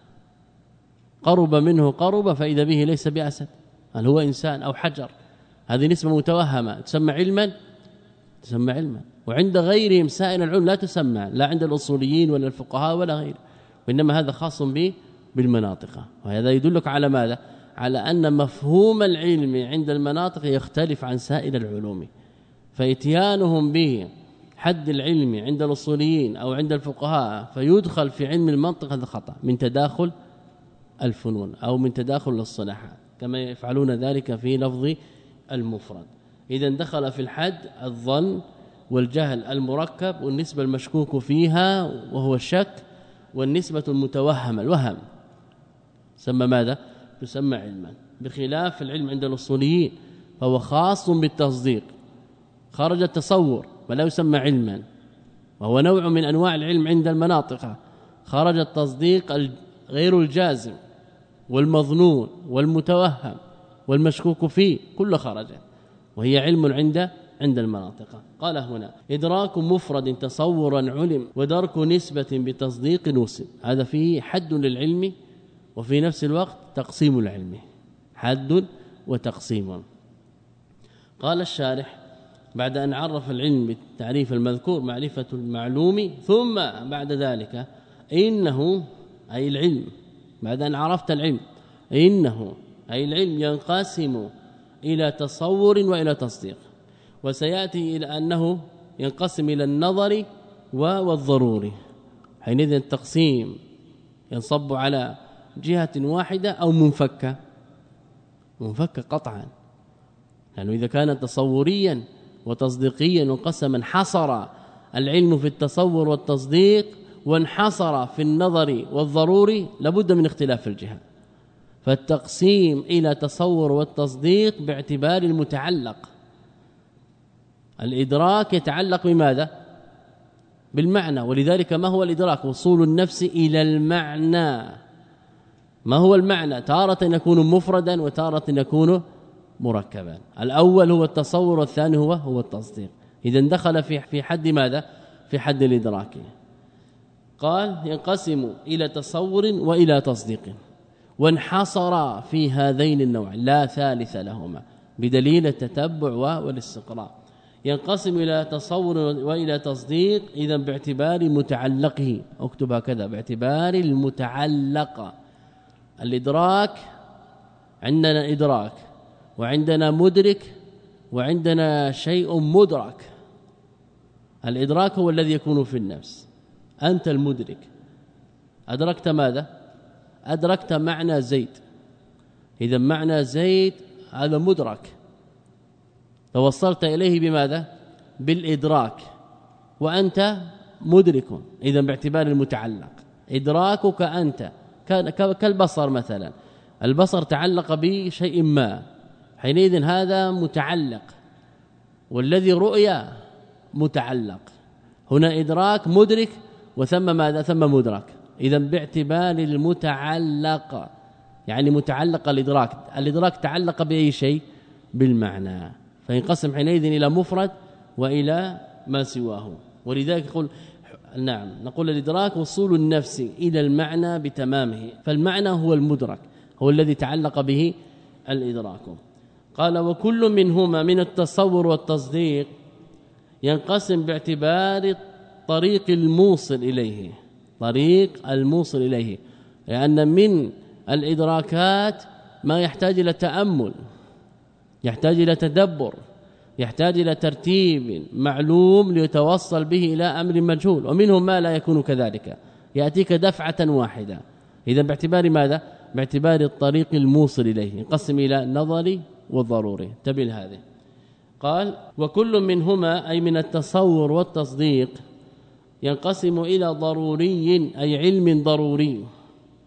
قرب منه قرب فإذا به ليس بأسد، هل هو إنسان أو حجر، هذه نسبة متوهمة تسمى علما، تسمى علما. وعند غيرهم سائر العلوم لا تسمى، لا عند الأصوليين ولا الفقهاء ولا غيره، وإنما هذا خاص به بالمناطق. وهذا يدلك على ماذا؟ على أن مفهوم العلم عند المناطق يختلف عن سائر العلوم، فإتيانهم به حد العلم عند الأصوليين أو عند الفقهاء فيدخل في علم المنطق هذا خطأ من تداخل الفنون أو من تداخل الصلاحات، كما يفعلون ذلك في لفظ المفرد. إذا دخل في الحد الظن والجهل المركب والنسبة المشكوك فيها وهو الشك، والنسبة المتوهمة الوهم سمى ماذا؟ تسمى علما، بخلاف العلم عند الأصوليين فهو خاص بالتصديق، خرج التصور ولا يسمى علما، وهو نوع من أنواع العلم عند المناطق. خرج التصديق غير الجازم والمظنون والمتوهم والمشكوك فيه كله خرج، وهي علم عند المناطق. قال هنا إدراك مفرد تصورا علم، ودرك نسبة بتصديق وسم. هذا فيه حد للعلم وفي نفس الوقت تقسيم العلم، حد وتقسيم. قال الشارح بعد أن عرف العلم بالتعريف المذكور معرفة المعلوم، ثم بعد ذلك إنه أي العلم، بعد أن عرفت العلم إنه أي العلم ينقسم إلى تصور وإلى تصديق، وسيأتي إلى أنه ينقسم إلى النظر والضروري. حينئذ التقسيم ينصب على جهة واحدة أو منفكة قطعا، لأنه إذا كان تصوريا وتصديقيا انقسم انحصر العلم في التصور والتصديق وانحصر في النظر والضروري لابد من اختلاف الجهة. فالتقسيم إلى تصور والتصديق باعتبار المتعلق، الإدراك يتعلق بماذا؟ بالمعنى، ولذلك ما هو الإدراك؟ وصول النفس إلى المعنى. ما هو المعنى؟ تارة يكون مفردا وتارة يكون مركبا. الأول هو التصور والثاني هو التصديق. إذا دخل في حد ماذا؟ في حد الإدراك. قال ينقسم إلى تصور وإلى تصديق، وانحصر في هذين النوع لا ثالث لهما بدليل التتبع والاستقراء. ينقسم إلى تصور وإلى تصديق إذا باعتبار متعلقه، اكتب هكذا باعتبار المتعلق. الإدراك عندنا إدراك وعندنا مدرك وعندنا شيء مدرك. الإدراك هو الذي يكون في النفس، أنت المدرك أدركت ماذا؟ أدركت معنى زيد، إذا معنى زيد هذا مدرك، توصلت إليه بماذا؟ بالإدراك، وأنت مدرك. إذا باعتبار المتعلق إدراكك أنت كالبصر مثلا، البصر تعلق بشيء ما، حينئذ هذا متعلق، والذي رؤيا متعلق. هنا إدراك مدرك وثم ماذا؟ ثم مدرك. إذا باعتبار المتعلق، يعني متعلق الإدراك تعلق بأي شيء؟ بالمعنى، فينقسم حينئذ إلى مفرد وإلى ما سواه. ولذلك نقول الإدراك وصول النفس إلى المعنى بتمامه، فالمعنى هو المدرك، هو الذي تعلق به الإدراك. قال وكل منهما من التصور والتصديق ينقسم باعتبار طريق الموصل إليه، طريق الموصل إليه، لأن من الإدراكات ما يحتاج إلى تأمل، يحتاج إلى تدبر، يحتاج إلى ترتيب معلوم ليتوصل به إلى أمر مجهول، ومنهم ما لا يكون كذلك، يأتيك دفعة واحدة. إذا باعتبار ماذا؟ باعتبار الطريق الموصل إليه ينقسم إلى نظري وضروري. انتبه هذه. قال وكل منهما أي من التصور والتصديق ينقسم إلى ضروري أي علم ضروري،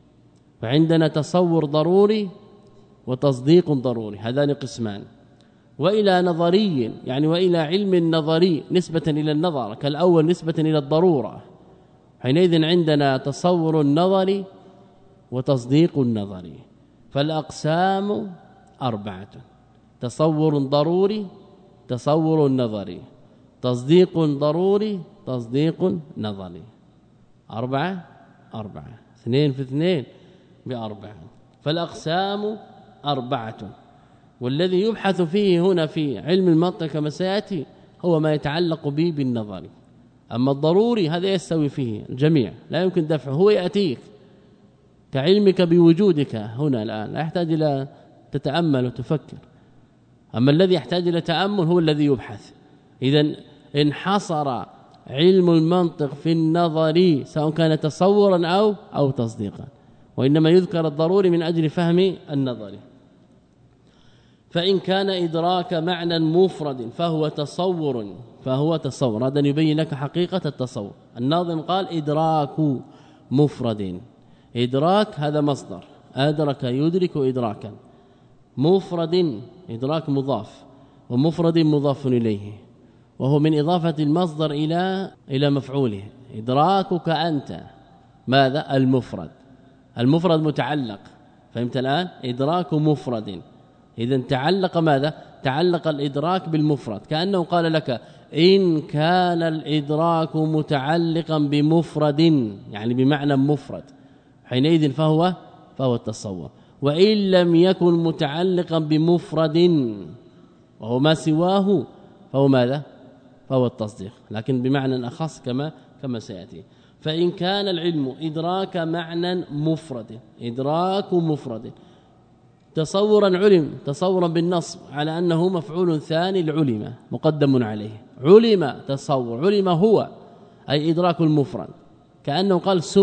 فعندنا تصور ضروري وتصديق ضروري، هذان قسمان. وإلى نظري يعني وإلى علم نظري نسبة إلى النظر كالأول نسبة إلى الضرورة. حينئذ عندنا تصور النظري وتصديق النظري. فالأقسام 4: تصور ضروري، تصور نظري، تصديق ضروري، تصديق نظري. 4 2 في 2 ب4. فالأقسام 4. والذي يبحث فيه هنا في علم المنطق كما سيأتي هو ما يتعلق به بالنظر. أما الضروري هذا يستوي فيه الجميع لا يمكن دفعه، هو يأتيك كعلمك بوجودك هنا الآن، لا يحتاج إلى تتأمل وتفكر. أما الذي يحتاج إلى تأمل هو الذي يبحث. إذن انحصر علم المنطق في النظر سواء كان تصورا أو تصديقا، وإنما يذكر الضروري من أجل فهم النظر. فإن كان إدراك معنى مفرد فهو تصور. هذا يبين لك حقيقة التصور. الناظم قال إدراك مفرد. إدراك هذا مصدر، أدرك يدرك إدراكا. مفرد إدراك مضاف، ومفرد مضاف إليه، وهو من إضافة المصدر إلى مفعوله. إدراكك أنت ماذا؟ المفرد متعلق. فهمت الآن؟ إدراك مفرد. إذن تعلق ماذا؟ تعلق الإدراك بالمفرد، كأنه قال لك إن كان الإدراك متعلقا بمفرد يعني بمعنى مفرد حينئذ فهو التصور. وإن لم يكن متعلقا بمفرد وهو ما سواه فهو ماذا؟ فهو التصديق، لكن بمعنى أخص كما سيأتي. فإن كان العلم إدراك معنى مفرد، إدراك مفرد، تصورا علم تصورا بالنصب على أنه مفعول ثاني العلم مقدم عليه. علم تصور، علم هو أي إدراك المفرد، كأنه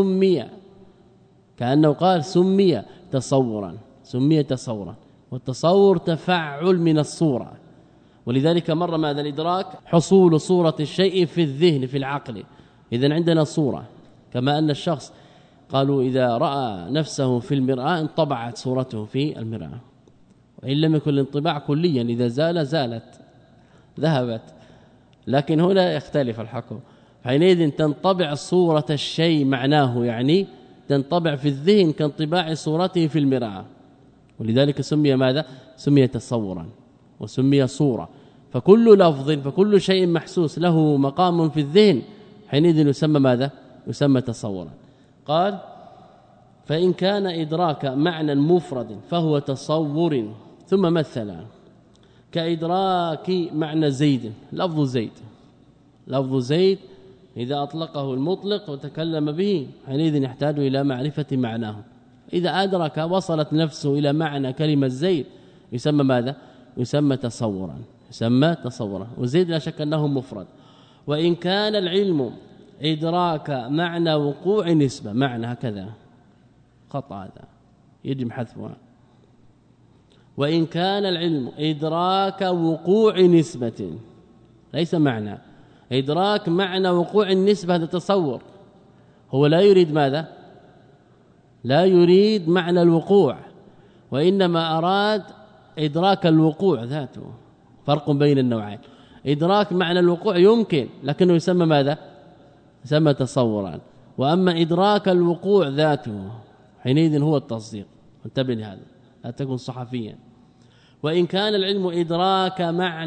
قال سمي تصورا، والتصور تفعل من الصورة. ولذلك مر ماذا؟ الإدراك حصول صورة الشيء في الذهن في العقل. إذن عندنا صورة، كما أن الشخص قالوا إذا رأى نفسه في المرآة انطبعت صورته في المرآة، وإن لم يكن الانطباع كليا، إذا زالت ذهبت، لكن هنا يختلف الحكم. حينئذ تنطبع صورة الشيء معناه يعني تنطبع في الذهن كانطباع صورته في المرآة، ولذلك سمي ماذا؟ سمي تصورا وسمي صورة. فكل لفظ فكل شيء محسوس له مقام في الذهن حينئذ يسمى ماذا؟ يسمى تصورا. قال فإن كان إدراك معنى مفرد فهو تصور. ثم مثل كإدراك معنى زيد. لفظ زيد إذا أطلقه المطلق وتكلم به حينئذ يحتاج إلى معرفة معناه. إذا أدرك وصلت نفسه إلى معنى كلمة زيد يسمى ماذا؟ يسمى تصورا. وزيد لا شك أنه مفرد. وإن كان العلم إدراك معنى وقوع نسبة، معنى هكذا خطأ، هذا يجب حذفها. وإن كان العلم إدراك وقوع نسبة ليس معنى، إدراك معنى وقوع النسبة هذا تصور. هو لا يريد ماذا؟ لا يريد معنى الوقوع، وإنما أراد إدراك الوقوع ذاته. فرق بين النوعين. إدراك معنى الوقوع يمكن لكنه يسمى ماذا؟ يسمى تصورا. وأما إدراك الوقوع ذاته حينئذ هو التصديق. انتبه لهذا لا تكن صحفيا. وإن كان العلم إدراك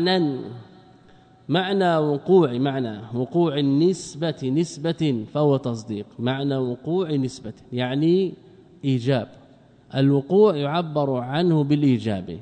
معنى وقوع نسبة فهو تصديق. معنى وقوع نسبة يعني إيجاب، الوقوع يعبر عنه بالإيجاب،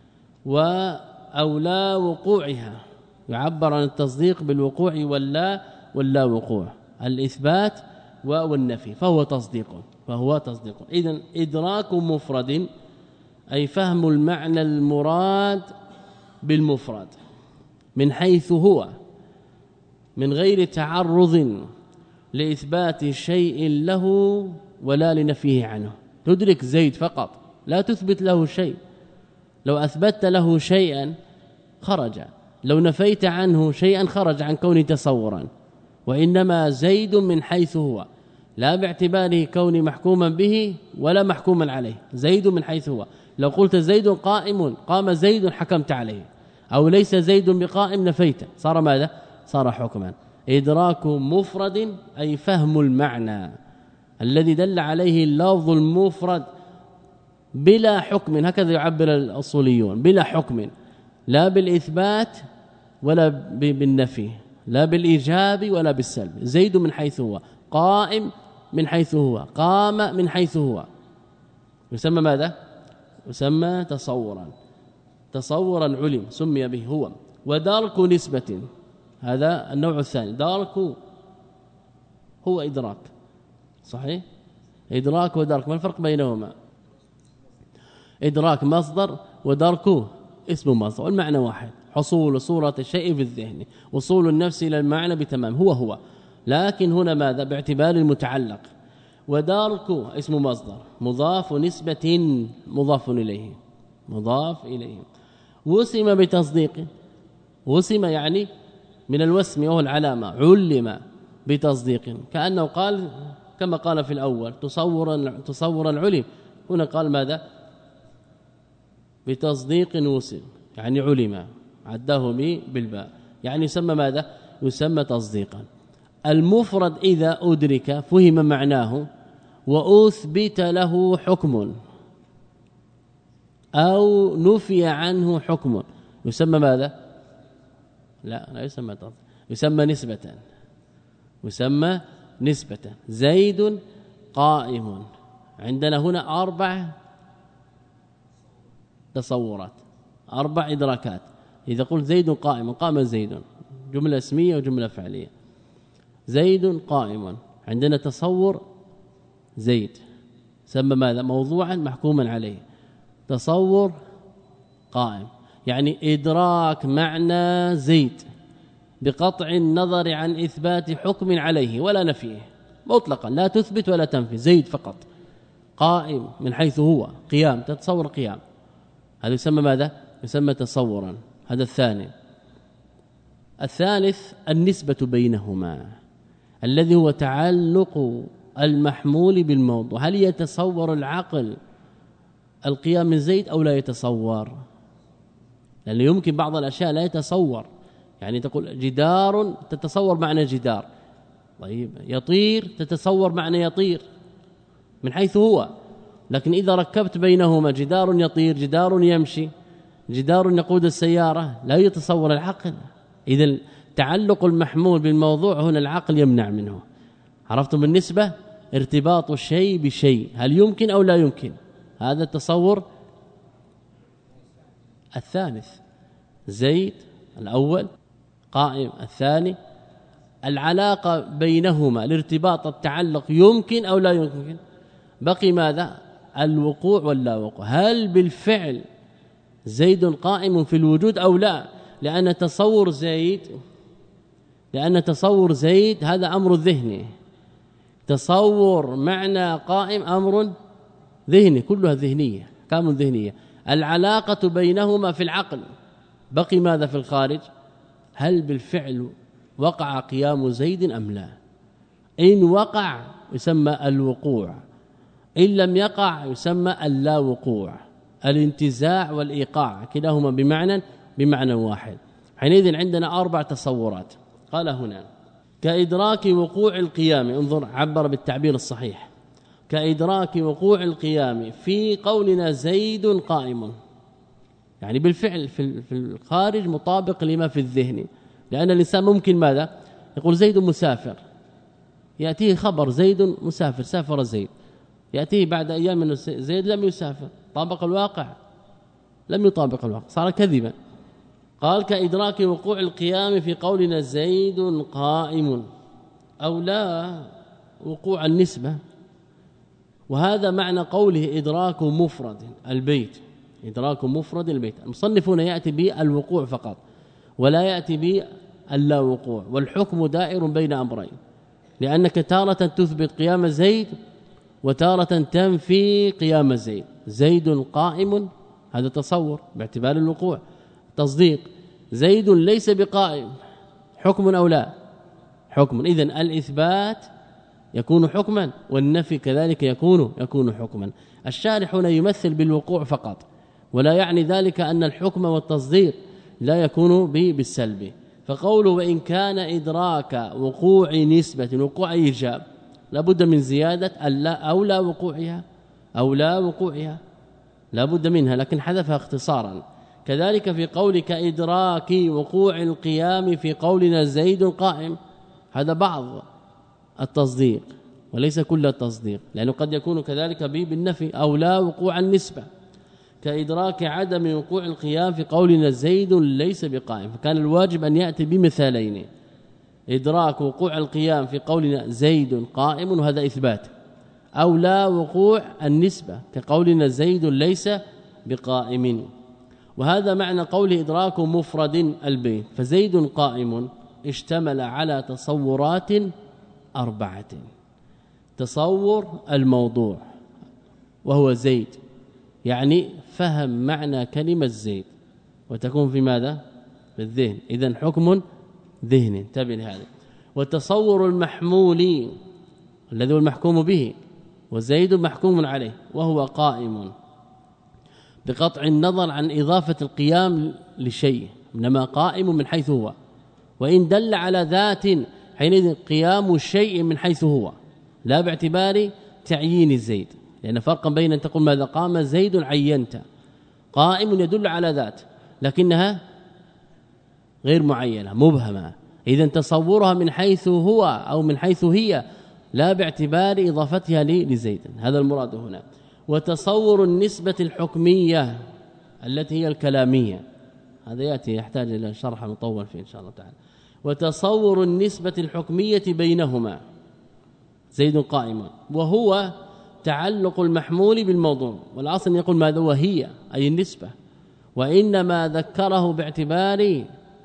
وأولى وقوعها يعبر عن التصديق بالوقوع ولا وقوع، الإثبات والنفي، فهو تصديق. إذن إدراك مفرد أي فهم المعنى المراد بالمفرد من حيث هو من غير تعرض لإثبات شيء له ولا لنفيه عنه. تدرك زيد فقط لا تثبت له شيء. لو أثبتت له شيئا خرج، لو نفيت عنه شيئا خرج عن كونه تصورا. وإنما زيد من حيث هو لا باعتباره كوني محكوما به ولا محكوما عليه، زيد من حيث هو. لو قلت زيد قائم قام زيد حكمت عليه، أو ليس زيد بقائم نفيته، صار ماذا؟ صار حكما. إدراك مفرد أي فهم المعنى الذي دل عليه اللفظ المفرد بلا حكم، هكذا يعبر الأصوليون، بلا حكم، لا بالإثبات ولا بالنفي، لا بالإيجاب ولا بالسلب. زيد من حيث هو، قائم من حيث هو، قام من حيث هو، يسمى ماذا؟ يسمى تصورا. تصورا علم سمي به هو. ودرك نسبة، هذا النوع الثاني. درك هو إدراك، صحيح؟ إدراك ودرك، ما الفرق بينهما؟ إدراك مصدر ودرك اسم مصدر، والمعنى واحد، حصول صورة الشيء في الذهن، وصول النفس إلى المعنى بتمام، هو. لكن هنا ماذا؟ باعتبار المتعلق. ودارك اسم مصدر مضاف نسبة مضاف إليه، مضاف إليه. وسم بتصديق، وسم يعني من الوسم وهو العلامة، علم بتصديق، كأنه قال كما قال في الأول تصورا علم، هنا قال ماذا؟ بتصديق وسم، يعني علم، عداه بالباء، يعني يسمى ماذا؟ يسمى تصديقا. المفرد إذا أدرك فهم معناه وأثبت له حكم أو نفي عنه حكم يسمى ماذا؟ لا يسمى تصديق، يسمى نسبة، يسمى نسبة. زيد قائم، عندنا هنا 4 تصورات، 4 إدراكات. إذا قلت زيد قائم، قام زيد، جملة اسمية وجملة فعلية. زيد قائم، عندنا تصور زيد، سمى ماذا؟ موضوعا محكوما عليه. تصور قائم، يعني إدراك معنى زيد بقطع النظر عن إثبات حكم عليه ولا نفيه مطلقا، لا تثبت ولا تنفي، زيد فقط. قائم من حيث هو، قيام، تتصور قيام، هذا يسمى ماذا؟ يسمى تصورا. هذا الثاني. الثالث النسبة بينهما، الذي هو تعلق المحمول بالموضوع. هل يتصور العقل القيام من زيد أو لا يتصور؟ لأنه يمكن بعض الأشياء لا يتصور، يعني تقول جدار تتصور معنى جدار، طيب يطير تتصور معنى يطير من حيث هو، لكن إذا ركبت بينهما جدار يطير، جدار يمشي، جدار يقود السيارة، لا يتصور العقل. إذا تعلق المحمول بالموضوع هنا العقل يمنع منه. عرفتم النسبة؟ ارتباط الشيء بشيء، هل يمكن أو لا يمكن؟ هذا التصور الثالث. زيد الأول، قائم الثاني. العلاقة بينهما، الارتباط، التعلق يمكن أو لا يمكن؟ بقي ماذا؟ الوقوع واللا وقوع. هل بالفعل زيد قائم في الوجود أو لا؟ لأن تصور زيد هذا أمر ذهني، تصور معنى قائم أمر ذهني، كلها ذهنية، كامل ذهنية. العلاقة بينهما في العقل، بقي ماذا في الخارج؟ هل بالفعل وقع قيام زيد أم لا؟ إن وقع يسمى الوقوع، إن لم يقع يسمى اللا وقوع. الانتزاع والإيقاع كلاهما بمعنى واحد. حينئذ عندنا 4 تصورات. قال هنا كإدراك وقوع القيام، انظر عبر بالتعبير الصحيح، كإدراك وقوع القيام في قولنا زيد قائم، يعني بالفعل في الخارج مطابق لما في الذهن. لأن الإنسان ممكن ماذا؟ يقول زيد مسافر، يأتيه خبر زيد مسافر، سافر زيد، يأتيه بعد أيام من زيد لم يسافر، طابق الواقع؟ لم يطابق الواقع، صار كذبا. قال كإدراك وقوع القيام في قولنا زيد قائم، أو لا وقوع النسبة. وهذا معنى قوله إدراك مفرد البيت، إدراك مفرد البيت. المصنفون يأتي بالوقوع فقط ولا يأتي باللا وقوع، والحكم دائر بين أمرين، لأنك تارة تثبت قيام زيد وتارة تنفي قيام زيد. زيد قائم هذا تصور باعتبار الوقوع. تصديق زيد ليس بقائم، حكم أو لا؟ حكم. إذن الإثبات يكون حكما والنفي كذلك يكون حكما. الشارح هنا يمثل بالوقوع فقط، ولا يعني ذلك أن الحكم والتصديق لا يكون بالسلب. فقوله وإن كان إدراك وقوع نسبة وقوع إيجاب لابد من زيادة أو لا وقوعها لابد منها، لكن حذفها اختصارا. كذلك في قولك إدراك وقوع القيام في قولنا زيد قائم، هذا بعض التصديق وليس كل التصديق، لأنه قد يكون كذلك بالنفي أو لا وقوع النسبة، كإدراك عدم وقوع القيام في قولنا زيد ليس بقائم، فكان الواجب أن يأتي بمثالين: إدراك وقوع القيام في قولنا زيد قائم وهذا إثبات، أو لا وقوع النسبة كقولنا زيد ليس بقائم. وهذا معنى قول إدراك مفرد البيت. فزيد قائم اشتمل على تصورات 4: تصور الموضوع وهو زيد، يعني فهم معنى كلمة زيد وتكون في ماذا؟ في الذهن، إذن حكم ذهن، انتبه لهذا. وتصور المحمول الذي هو المحكوم به، وزيد محكوم عليه وهو قائم، بقطع النظر عن إضافة القيام لشيء، إنما قائم من حيث هو، وإن دل على ذات حينئذ قيام الشيء من حيث هو، لا باعتبار تعيين الزيد، لأن فرقا بين أن تقول ماذا قام زيد عينت، قائم يدل على ذات لكنها غير معينة مبهمة، إذن تصورها من حيث هو أو من حيث هي لا باعتبار إضافتها لزيد، هذا المراد هنا. وتصور النسبة الحكمية التي هي الكلامية، هذا يأتي يحتاج إلى شرح مطول فيه إن شاء الله تعالى. وتصور النسبة الحكمية بينهما، زيد قائم، وهو تعلق المحمول بالموضوع، والأصل يقول ماذا وهي أي النسبة، وإنما ذكره باعتبار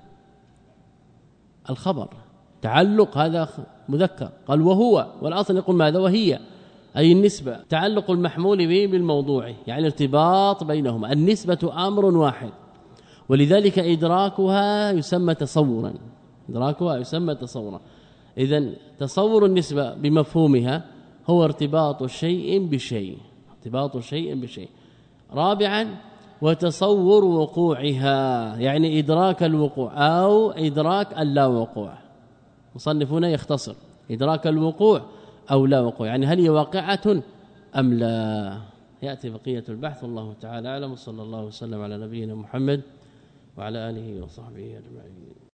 الخبر، تعلق هذا مذكر، قال وهو، والأصل يقول ماذا وهي أي النسبة، تعلق المحمول به بالموضوع يعني ارتباط بينهما، النسبة أمر واحد، ولذلك إدراكها يسمى تصورا، إذن تصور النسبة بمفهومها هو ارتباط شيء بشيء، رابعا وتصور وقوعها يعني إدراك الوقوع أو إدراك اللا وقوع، مصنفون يختصر إدراك الوقوع أو لا وقوع، يعني هل هي واقعة أم لا. يأتي بقية البحث، والله تعالى أعلم، صلى الله وسلم على نبينا محمد وعلى آله وصحبه أجمعين.